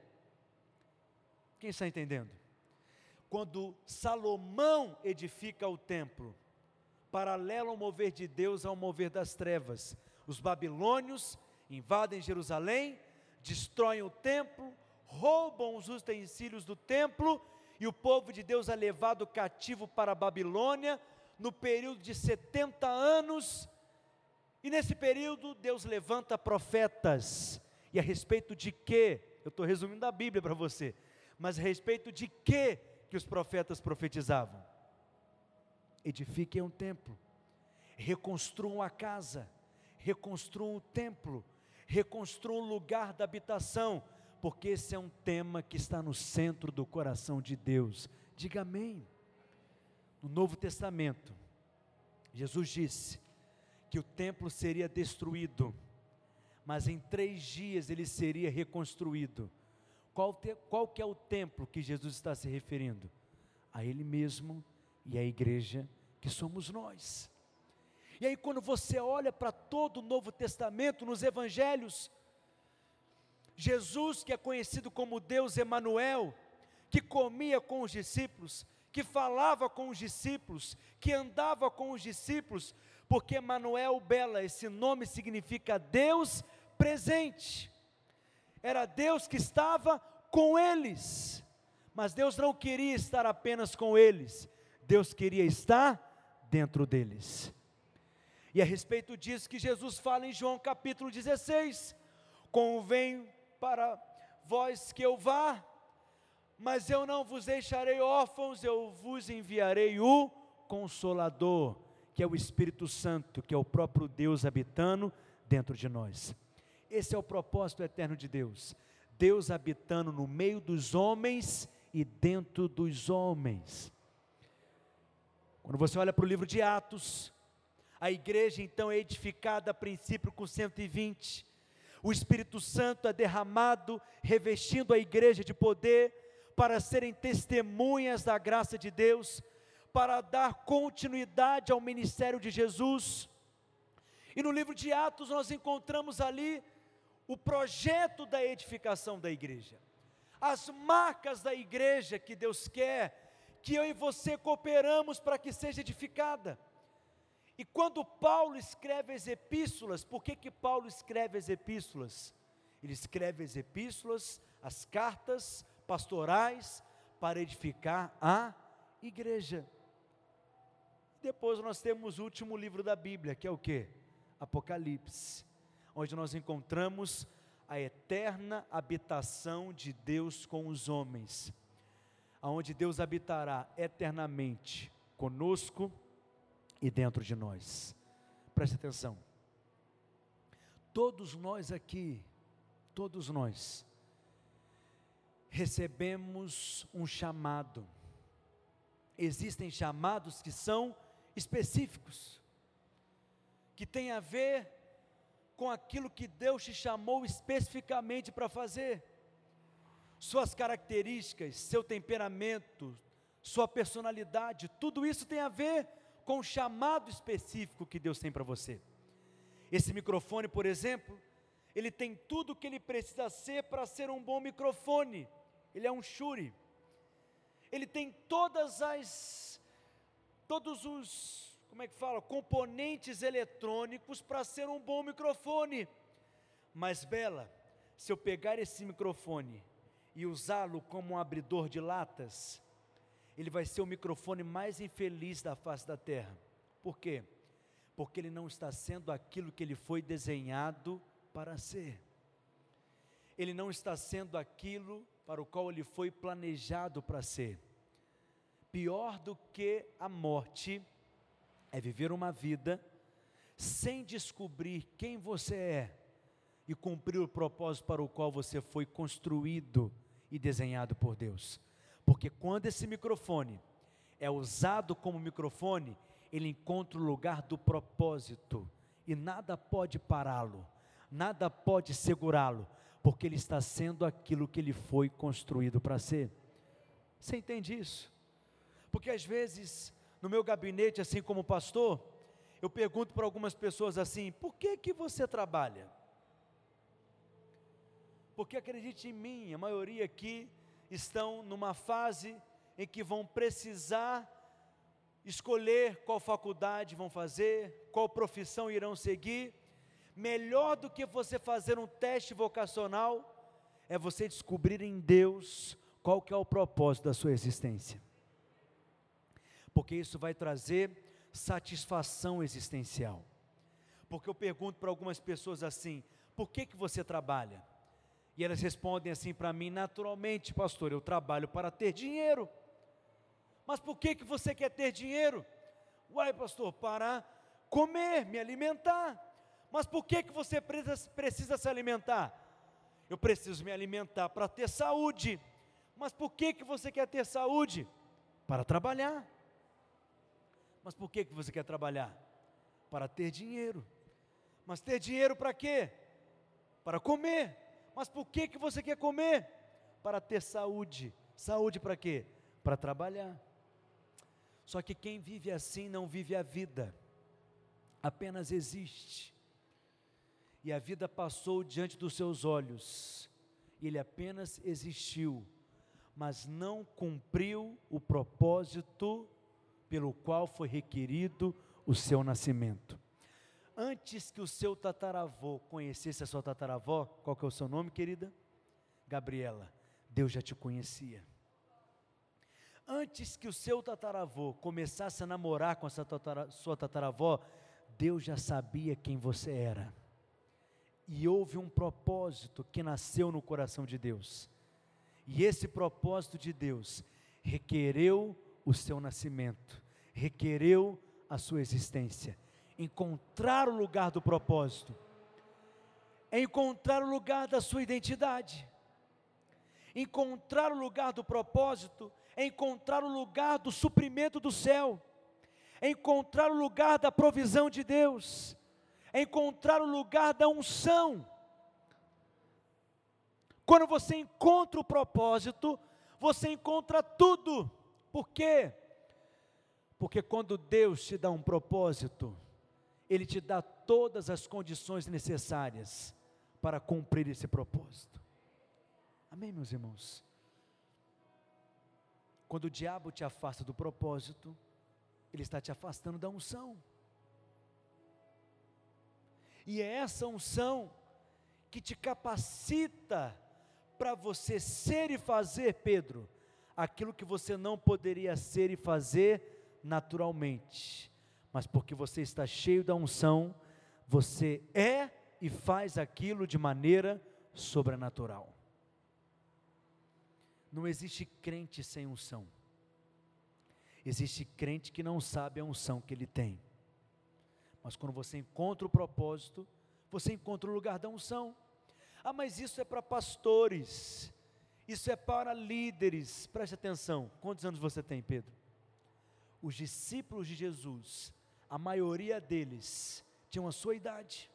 Quem está entendendo? Quando Salomão edifica o templo, paralelo ao mover de Deus ao mover das trevas, os babilônios invadem Jerusalém, destroem o templo, roubam os utensílios do templo, e o povo de Deus é levado cativo para a Babilônia, no período de setenta anos, e nesse período Deus levanta profetas, e a respeito de quê? Eu estou resumindo a Bíblia para você, mas a respeito de quê que os profetas profetizavam? Edifiquem um templo, reconstruam a casa, reconstruam o templo, reconstruam o lugar da habitação, porque esse é um tema que está no centro do coração de Deus. Diga amém. No Novo Testamento, Jesus disse que o templo seria destruído, mas em três dias ele seria reconstruído. Qual, te, qual que é o templo que Jesus está se referindo? A Ele mesmo e a igreja que somos nós. E aí quando você olha para todo o Novo Testamento, nos Evangelhos, Jesus, que é conhecido como Deus Emanuel, que comia com os discípulos, que falava com os discípulos, que andava com os discípulos, porque Emanuel Bela, esse nome significa Deus presente, era Deus que estava com eles, mas Deus não queria estar apenas com eles, Deus queria estar dentro deles. E a respeito disso que Jesus fala em João capítulo dezesseis, convém para vós que eu vá, mas eu não vos deixarei órfãos, eu vos enviarei o Consolador, que é o Espírito Santo, que é o próprio Deus habitando dentro de nós. Esse é o propósito eterno de Deus, Deus habitando no meio dos homens e dentro dos homens. Quando você olha para o livro de Atos, a igreja então é edificada a princípio com cento e vinte, o Espírito Santo é derramado, revestindo a igreja de poder, para serem testemunhas da graça de Deus, para dar continuidade ao ministério de Jesus. E no livro de Atos nós encontramos ali o projeto da edificação da igreja. as marcas da igreja que Deus quer, que eu e você cooperamos para que seja edificada. E quando Paulo escreve as epístolas, por que que Paulo escreve as epístolas? Ele escreve as epístolas, as cartas pastorais, para edificar a igreja. Depois nós temos o último livro da Bíblia, que é o quê? Apocalipse, onde nós encontramos a eterna habitação de Deus com os homens, aonde Deus habitará eternamente conosco e dentro de nós. Preste atenção, todos nós aqui, todos nós, recebemos um chamado. Existem chamados que são específicos, que tem a ver com aquilo que Deus te chamou especificamente para fazer. Suas características, seu temperamento, sua personalidade, tudo isso tem a ver com o chamado específico que Deus tem para você. Esse microfone, por exemplo, ele tem tudo o que ele precisa ser para ser um bom microfone. Ele é um Shure. Ele tem todas as, todos os, como é que fala, componentes eletrônicos para ser um bom microfone. Mas Bela, se eu pegar esse microfone e usá-lo como um abridor de latas, ele vai ser o microfone mais infeliz da face da terra. Por quê? Porque ele não está sendo aquilo que ele foi desenhado para ser. Ele não está sendo aquilo para o qual ele foi planejado para ser. Pior do que a morte é viver uma vida sem descobrir quem você é e cumprir o propósito para o qual você foi construído e desenhado por Deus. Porque quando esse microfone é usado como microfone, ele encontra o lugar do propósito e nada pode pará-lo, nada pode segurá-lo, porque ele está sendo aquilo que ele foi construído para ser. Você entende isso? Porque às vezes, no meu gabinete, assim como pastor, eu pergunto para algumas pessoas assim: por que que você trabalha? Porque acredite em mim, a maioria aqui estão numa fase em que vão precisar escolher qual faculdade vão fazer, qual profissão irão seguir. Melhor do que você fazer um teste vocacional, é você descobrir em Deus qual que é o propósito da sua existência. Porque isso vai trazer satisfação existencial. Porque eu pergunto para algumas pessoas assim: por que que você trabalha? E elas respondem assim para mim naturalmente: pastor, eu trabalho para ter dinheiro. Mas por que que você quer ter dinheiro? Uai, pastor, para comer, me alimentar. Mas por que que você precisa, precisa se alimentar? Eu preciso me alimentar para ter saúde. Mas por que que você quer ter saúde? Para trabalhar. Mas por que que você quer trabalhar? Para ter dinheiro. Mas ter dinheiro para quê? Para comer. Mas por que que você quer comer? Para ter saúde. Saúde para quê? Para trabalhar. Só que quem vive assim não vive a vida, apenas existe. E a vida passou diante dos seus olhos, e ele apenas existiu, mas não cumpriu o propósito pelo qual foi requerido o seu nascimento. Antes que o seu tataravô conhecesse a sua tataravó, qual que é o seu nome, querida? Gabriela. Deus já te conhecia. Antes que o seu tataravô começasse a namorar com a sua, tatara, sua tataravó, Deus já sabia quem você era. E houve um propósito que nasceu no coração de Deus. E esse propósito de Deus requereu o seu nascimento, requereu a sua existência. Encontrar o lugar do propósito é encontrar o lugar da sua identidade. Encontrar o lugar do propósito é encontrar o lugar do suprimento do céu, é encontrar o lugar da provisão de Deus, é encontrar o lugar da unção. Quando você encontra o propósito, você encontra tudo. Por quê? Porque quando Deus te dá um propósito, Ele te dá todas as condições necessárias para cumprir esse propósito. Amém, meus irmãos? Quando o diabo te afasta do propósito, ele está te afastando da unção. E é essa unção que te capacita para você ser e fazer, Pedro, aquilo que você não poderia ser e fazer naturalmente, mas porque você está cheio da unção, você é e faz aquilo de maneira sobrenatural. Não existe crente sem unção. Existe crente que não sabe a unção que ele tem. Mas quando você encontra o propósito, você encontra o lugar da unção. Ah, mas isso é para pastores, isso é para líderes. Preste atenção, quantos anos você tem, Pedro? Os discípulos de Jesus, a maioria deles tinham a sua idade.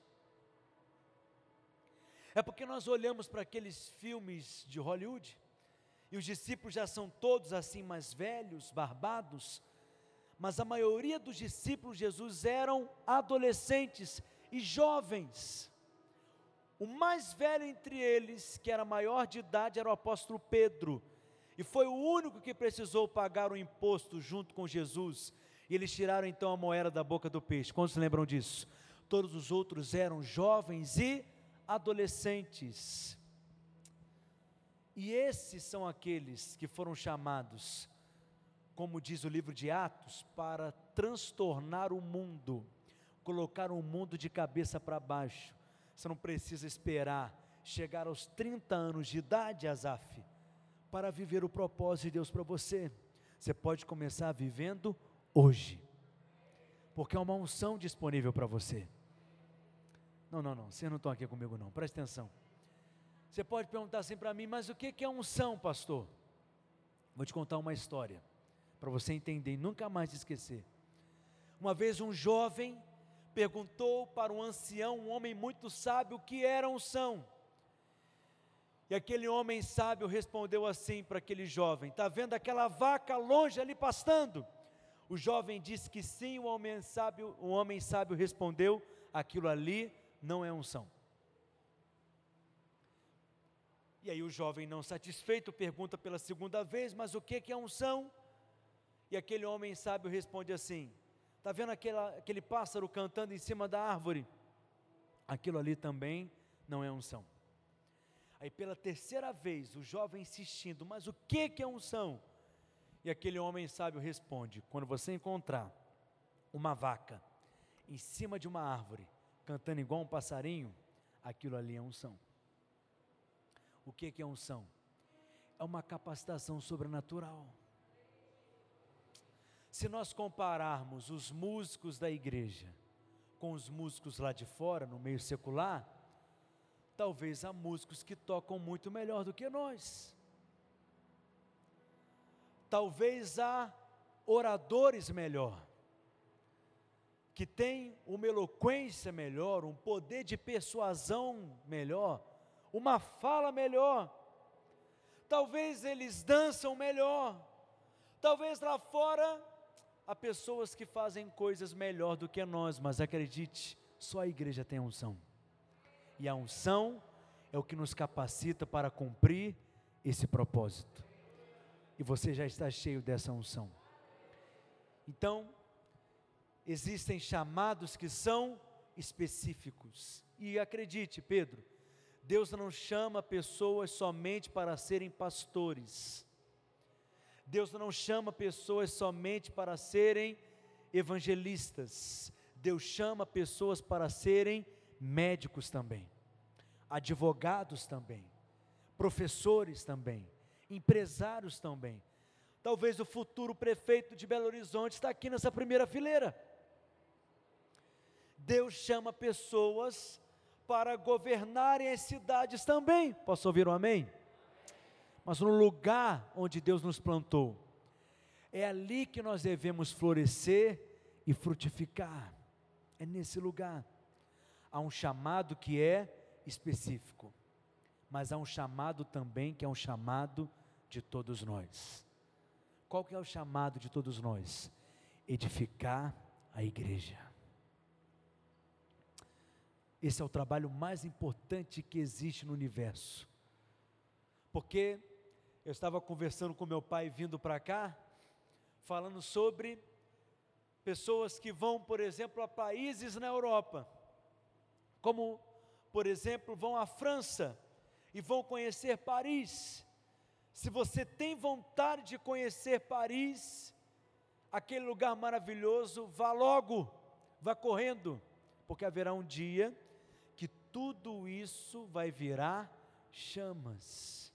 É porque nós olhamos para aqueles filmes de Hollywood, e os discípulos já são todos assim mais velhos, barbados, mas a maioria dos discípulos de Jesus eram adolescentes e jovens. O mais velho entre eles, que era maior de idade, era o apóstolo Pedro, e foi o único que precisou pagar o imposto junto com Jesus, e eles tiraram então a moeda da boca do peixe. Quantos se lembram disso? Todos os outros eram jovens e adolescentes, e esses são aqueles que foram chamados, como diz o livro de Atos, para transtornar o mundo, colocar o mundo de cabeça para baixo. Você não precisa esperar chegar aos trinta anos de idade, Asaf, para viver o propósito de Deus para você. Você pode começar vivendo hoje, porque é uma unção disponível para você. Não, não, não, vocês não estão aqui comigo não, presta atenção. Você pode perguntar assim para mim, mas o que é unção, pastor? Vou te contar uma história, para você entender e nunca mais esquecer. Uma vez um jovem perguntou para um ancião, um homem muito sábio, o que era unção. E aquele homem sábio respondeu assim para aquele jovem: está vendo aquela vaca longe ali pastando? O jovem disse que sim. O homem sábio, o homem sábio respondeu: aquilo ali não é unção. E aí o jovem, não satisfeito, pergunta pela segunda vez: mas o que é unção? E aquele homem sábio responde assim: está vendo aquela, aquele pássaro cantando em cima da árvore? Aquilo ali também não é unção. Aí pela terceira vez o jovem insistindo: mas o que é unção? E aquele homem sábio responde: quando você encontrar uma vaca em cima de uma árvore, cantando igual um passarinho, aquilo ali é unção. O que é unção? É uma capacitação sobrenatural. Se nós compararmos os músicos da igreja com os músicos lá de fora, no meio secular, talvez há músicos que tocam muito melhor do que nós. Talvez há oradores melhor, que têm uma eloquência melhor, um poder de persuasão melhor, uma fala melhor. Talvez eles dançam melhor. Talvez lá fora há pessoas que fazem coisas melhor do que nós, mas acredite, só a igreja tem unção. E a unção é o que nos capacita para cumprir esse propósito. E você já está cheio dessa unção. Então, existem chamados que são específicos. E acredite, Pedro, Deus não chama pessoas somente para serem pastores. Deus não chama pessoas somente para serem evangelistas. Deus chama pessoas para serem médicos também, advogados também, professores também, empresários também. Talvez o futuro prefeito de Belo Horizonte está aqui nessa primeira fileira. Deus chama pessoas para governarem as cidades também. Posso ouvir um amém? Mas no lugar onde Deus nos plantou, é ali que nós devemos florescer e frutificar. É nesse lugar. Há um chamado que é específico, mas há um chamado também que é um chamado de todos nós. Qual que é o chamado de todos nós? Edificar a igreja. Esse é o trabalho mais importante que existe no universo, porque Eu estava conversando com meu pai vindo para cá, falando sobre pessoas que vão, por exemplo, a países na Europa, como, por exemplo, vão à França e vão conhecer Paris. Se você tem vontade de conhecer Paris, aquele lugar maravilhoso, vá logo, vá correndo, porque haverá um dia que tudo isso vai virar chamas.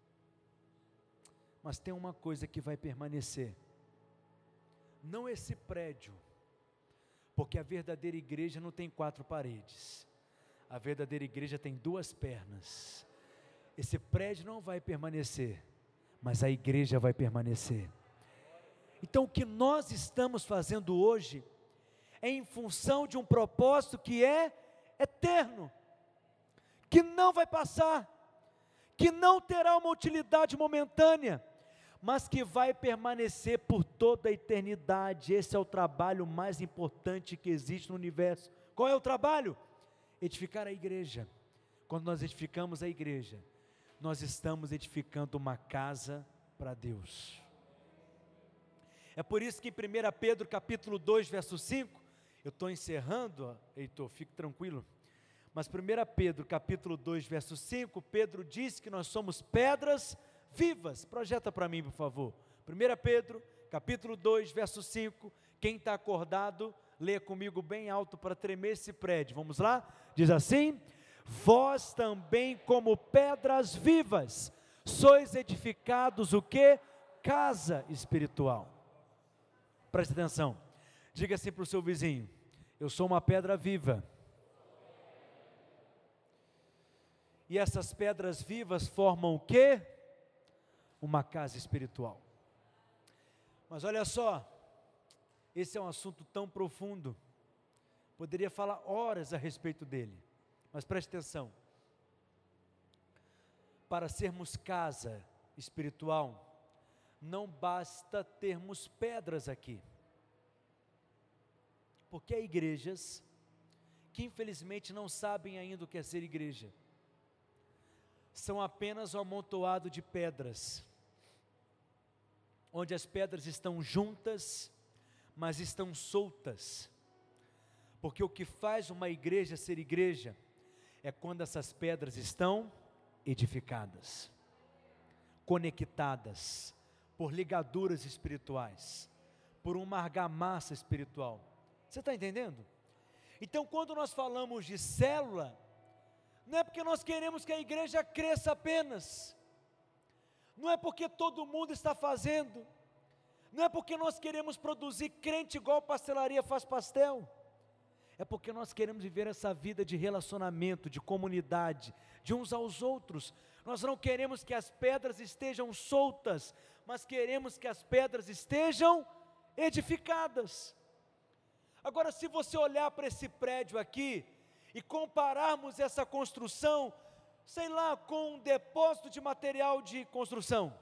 Mas tem uma coisa que vai permanecer, não esse prédio, porque a verdadeira igreja não tem quatro paredes, a verdadeira igreja tem duas pernas. Esse prédio não vai permanecer, mas a igreja vai permanecer. Então o que nós estamos fazendo hoje é em função de um propósito que é eterno, que não vai passar, que não terá uma utilidade momentânea, mas que vai permanecer por toda a eternidade. Esse é o trabalho mais importante que existe no universo. Qual é o trabalho? Edificar a igreja. Quando nós edificamos a igreja, nós estamos edificando uma casa para Deus. É por isso que em primeira Pedro capítulo dois, verso cinco, eu estou encerrando, Heitor, fique tranquilo, mas primeira Pedro capítulo dois, verso cinco, Pedro diz que nós somos pedras vivas. Projeta para mim, por favor. primeira Pedro capítulo dois, verso cinco, quem está acordado, lê comigo bem alto para tremer esse prédio. Vamos lá? Diz assim: vós também, como pedras vivas, sois edificados o quê? Casa espiritual. Preste atenção, diga assim para o seu vizinho: eu sou uma pedra viva, e essas pedras vivas formam o quê? Uma casa espiritual. Mas olha só, esse é um assunto tão profundo, poderia falar horas a respeito dele, mas preste atenção, para sermos casa espiritual, não basta termos pedras aqui, porque há igrejas que infelizmente não sabem ainda o que é ser igreja, são apenas um amontoado de pedras, onde as pedras estão juntas, mas estão soltas, porque o que faz uma igreja ser igreja, é quando essas pedras estão edificadas, conectadas, por ligaduras espirituais, por uma argamassa espiritual. Você está entendendo? Então quando nós falamos de célula, não é porque nós queremos que a igreja cresça apenas, não é porque todo mundo está fazendo, não é porque nós queremos produzir crente igual pastelaria faz pastel, é porque nós queremos viver essa vida de relacionamento, de comunidade, de uns aos outros. Nós não queremos que as pedras estejam soltas, mas queremos que as pedras estejam edificadas. Agora, se você olhar para esse prédio aqui e compararmos essa construção, sei lá, com um depósito de material de construção,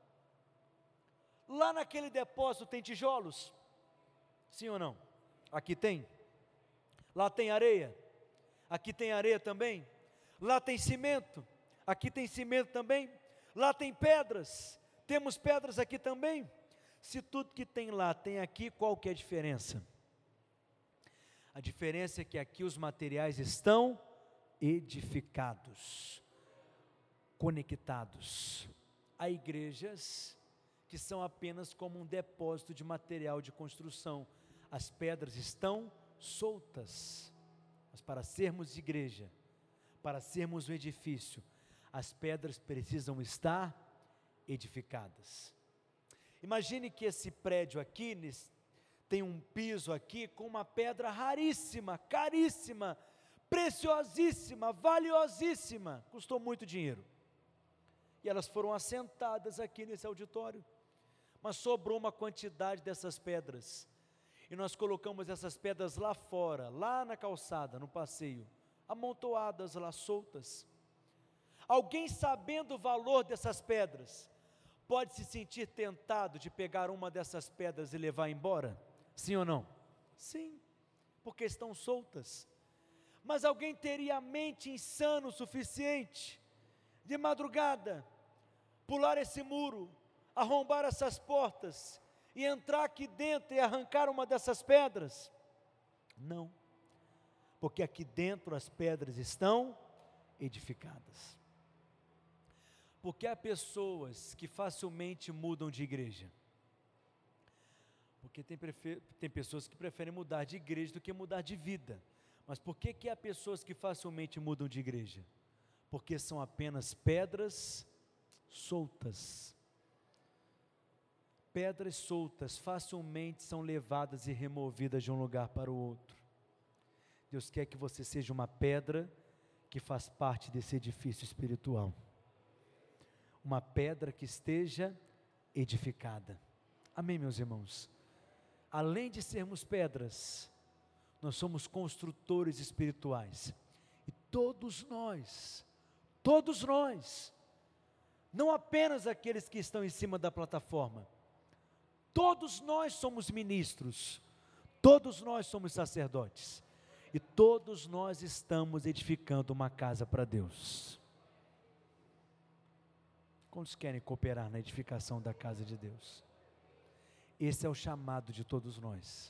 lá naquele depósito tem tijolos? Sim ou não? Aqui tem. Lá tem areia? Aqui tem areia também. Lá tem cimento? Aqui tem cimento também. Lá tem pedras? Temos pedras aqui também. Se tudo que tem lá tem aqui, qual que é a diferença? A diferença é que aqui os materiais estão edificados, conectados. Há igrejas que são apenas como um depósito de material de construção. As pedras estão soltas, mas para sermos igreja, para sermos um edifício, as pedras precisam estar edificadas. Imagine que esse prédio aqui tem um piso aqui com uma pedra raríssima, caríssima, preciosíssima, valiosíssima, custou muito dinheiro, e elas foram assentadas aqui nesse auditório, mas sobrou uma quantidade dessas pedras, e nós colocamos essas pedras lá fora, lá na calçada, no passeio, amontoadas lá, soltas. Alguém sabendo o valor dessas pedras, pode se sentir tentado de pegar uma dessas pedras e levar embora? Sim ou não? Sim, porque estão soltas. Mas alguém teria a mente insana o suficiente, de madrugada, pular esse muro, arrombar essas portas e entrar aqui dentro e arrancar uma dessas pedras? Não, porque aqui dentro as pedras estão edificadas. Porque há pessoas que facilmente mudam de igreja. Porque tem, prefer... tem pessoas que preferem mudar de igreja do que mudar de vida. Mas por que, que há pessoas que facilmente mudam de igreja? Porque são apenas pedras soltas. Pedras soltas facilmente são levadas e removidas de um lugar para o outro. Deus quer que você seja uma pedra que faz parte desse edifício espiritual. Uma pedra que esteja edificada. Amém, meus irmãos? Além de sermos pedras, nós somos construtores espirituais. E todos nós, todos nós, não apenas aqueles que estão em cima da plataforma, todos nós somos ministros, todos nós somos sacerdotes, e todos nós estamos edificando uma casa para Deus. Quantos querem cooperar na edificação da casa de Deus? Esse é o chamado de todos nós.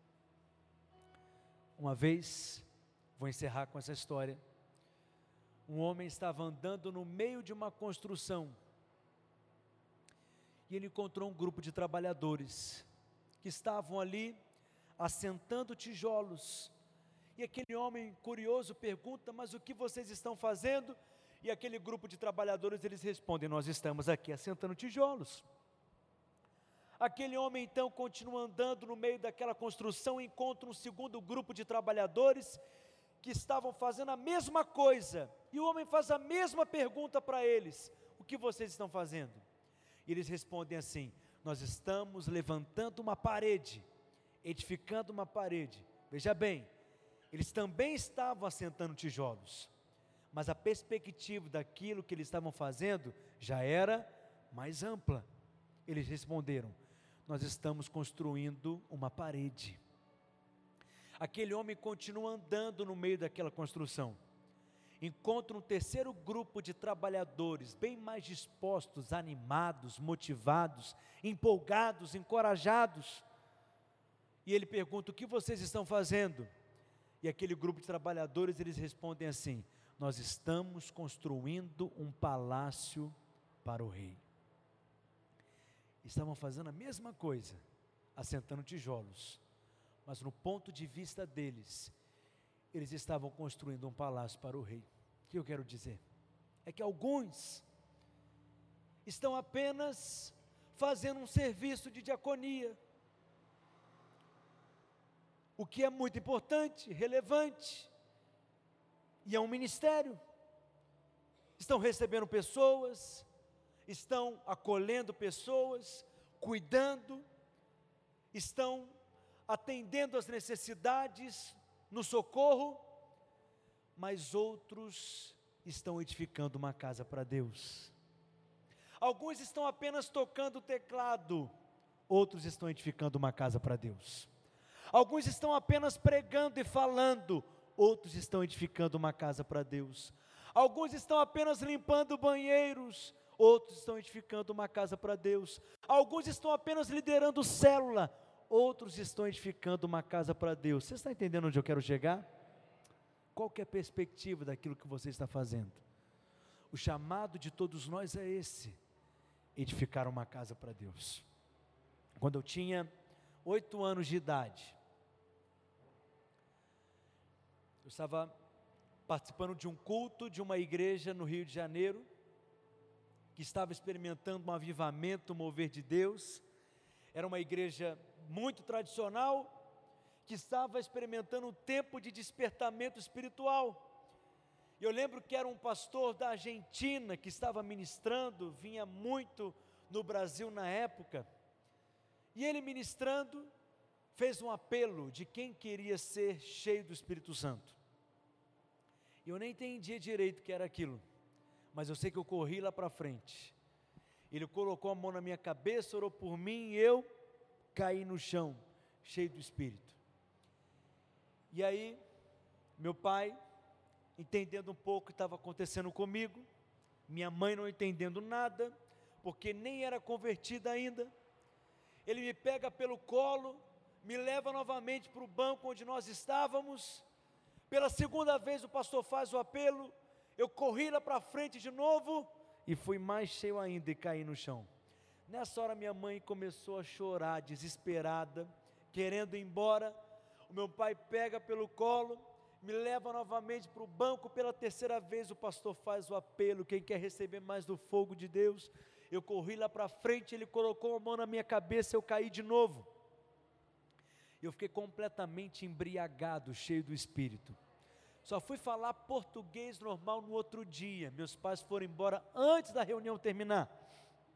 Uma vez, vou encerrar com essa história, um homem estava andando no meio de uma construção, e ele encontrou um grupo de trabalhadores, que estavam ali, assentando tijolos, e aquele homem curioso pergunta: mas o que vocês estão fazendo? E aquele grupo de trabalhadores, eles respondem: nós estamos aqui assentando tijolos. Aquele homem então continua andando no meio daquela construção, e encontra um segundo grupo de trabalhadores, que estavam fazendo a mesma coisa, e o homem faz a mesma pergunta para eles: o que vocês estão fazendo? E eles respondem assim: nós estamos levantando uma parede, edificando uma parede. Veja bem, eles também estavam assentando tijolos, mas a perspectiva daquilo que eles estavam fazendo já era mais ampla. Eles responderam: nós estamos construindo uma parede. Aquele homem continua andando no meio daquela construção, encontra um terceiro grupo de trabalhadores, bem mais dispostos, animados, motivados, empolgados, encorajados, e ele pergunta: o que vocês estão fazendo? E aquele grupo de trabalhadores, eles respondem assim: nós estamos construindo um palácio para o rei. Estavam fazendo a mesma coisa, assentando tijolos, mas no ponto de vista deles, eles estavam construindo um palácio para o rei. O que eu quero dizer? É que alguns estão apenas fazendo um serviço de diaconia, o que é muito importante, relevante, e é um ministério. Estão recebendo pessoas, estão acolhendo pessoas, cuidando, estão atendendo às necessidades, no socorro, mas outros estão edificando uma casa para Deus. Alguns estão apenas tocando o teclado, outros estão edificando uma casa para Deus. Alguns estão apenas pregando e falando, outros estão edificando uma casa para Deus. Alguns estão apenas limpando banheiros, outros estão edificando uma casa para Deus. Alguns estão apenas liderando célula, outros estão edificando uma casa para Deus. Você está entendendo onde eu quero chegar? Qual que é a perspectiva daquilo que você está fazendo? O chamado de todos nós é esse: edificar uma casa para Deus. Quando eu tinha oito anos de idade, eu estava participando de um culto de uma igreja no Rio de Janeiro, que estava experimentando um avivamento, um mover de Deus. Era uma igreja muito tradicional, que estava experimentando um tempo de despertamento espiritual. Eu lembro que era um pastor da Argentina que estava ministrando, vinha muito no Brasil na época, e ele ministrando, fez um apelo de quem queria ser cheio do Espírito Santo. Eu nem entendia direito o que era aquilo, mas eu sei que eu corri lá para frente. Ele colocou a mão na minha cabeça, orou por mim, e eu caí no chão, cheio do Espírito. E aí, meu pai, entendendo um pouco o que estava acontecendo comigo, minha mãe não entendendo nada, porque nem era convertida ainda. Ele me pega pelo colo, me leva novamente para o banco onde nós estávamos. Pela segunda vez o pastor faz o apelo, eu corri lá para frente de novo, e fui mais cheio ainda e caí no chão. Nessa hora minha mãe começou a chorar, desesperada, querendo ir embora. O meu pai pega pelo colo, me leva novamente para o banco. Pela terceira vez o pastor faz o apelo, quem quer receber mais do fogo de Deus? Eu corri lá para frente, ele colocou a mão na minha cabeça, eu caí de novo. Eu fiquei completamente embriagado, cheio do Espírito. Só fui falar português normal no outro dia. Meus pais foram embora antes da reunião terminar.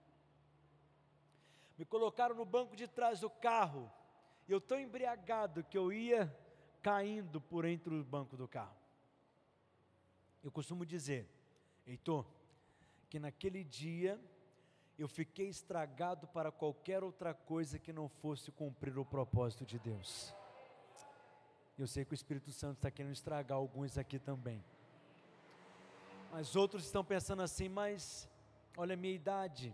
Me colocaram no banco de trás do carro. Eu tão embriagado que eu ia caindo por entre o banco do carro. Eu costumo dizer, Heitor, que naquele dia eu fiquei estragado para qualquer outra coisa que não fosse cumprir o propósito de Deus. Eu sei que o Espírito Santo está querendo estragar alguns aqui também. Mas outros estão pensando assim, mas olha a minha idade,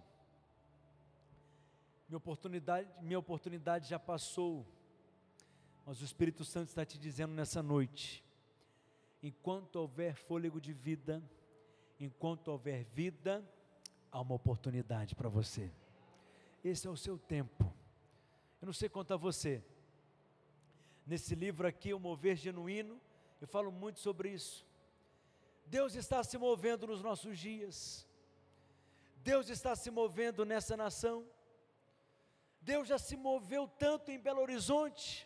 minha oportunidade, minha oportunidade já passou. Mas o Espírito Santo está te dizendo nessa noite, enquanto houver fôlego de vida, enquanto houver vida, há uma oportunidade para você. Esse é o seu tempo. Eu não sei quanto a você. Nesse livro aqui, O Mover Genuíno, eu falo muito sobre isso. Deus está se movendo nos nossos dias. Deus está se movendo nessa nação. Deus já se moveu tanto em Belo Horizonte.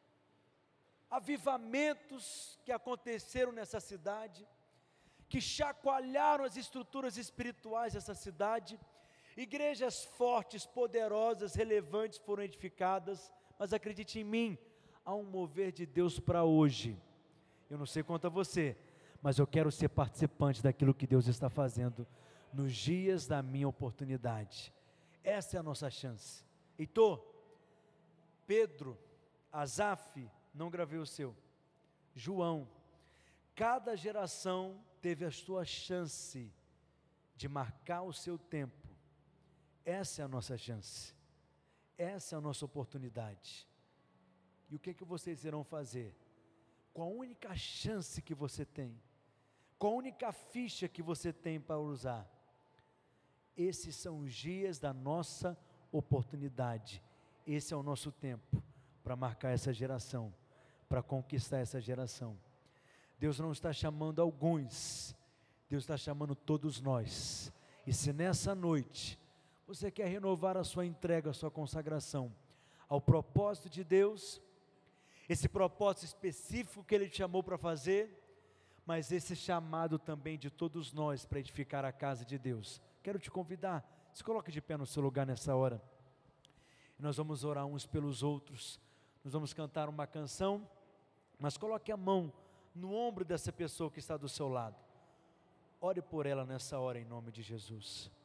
Avivamentos que aconteceram nessa cidade, que chacoalharam as estruturas espirituais dessa cidade. Igrejas fortes, poderosas, relevantes foram edificadas. Mas acredite em mim, há um mover de Deus para hoje. Eu não sei quanto a você, mas eu quero ser participante daquilo que Deus está fazendo nos dias da minha oportunidade. Essa é a nossa chance. Heitor, Pedro, Asaf, não gravei o seu, João, cada geração teve a sua chance de marcar o seu tempo. Essa é a nossa chance, essa é a nossa oportunidade. E o que, que vocês irão fazer? Com a única chance que você tem, com a única ficha que você tem para usar. Esses são os dias da nossa oportunidade. Esse é o nosso tempo para marcar essa geração, para conquistar essa geração. Deus não está chamando alguns, Deus está chamando todos nós. E se nessa noite você quer renovar a sua entrega, a sua consagração ao propósito de Deus, esse propósito específico que Ele te chamou para fazer, mas esse chamado também de todos nós para edificar a casa de Deus, quero te convidar, se coloque de pé no seu lugar nessa hora, e nós vamos orar uns pelos outros, nós vamos cantar uma canção, mas coloque a mão no ombro dessa pessoa que está do seu lado, ore por ela nessa hora em nome de Jesus.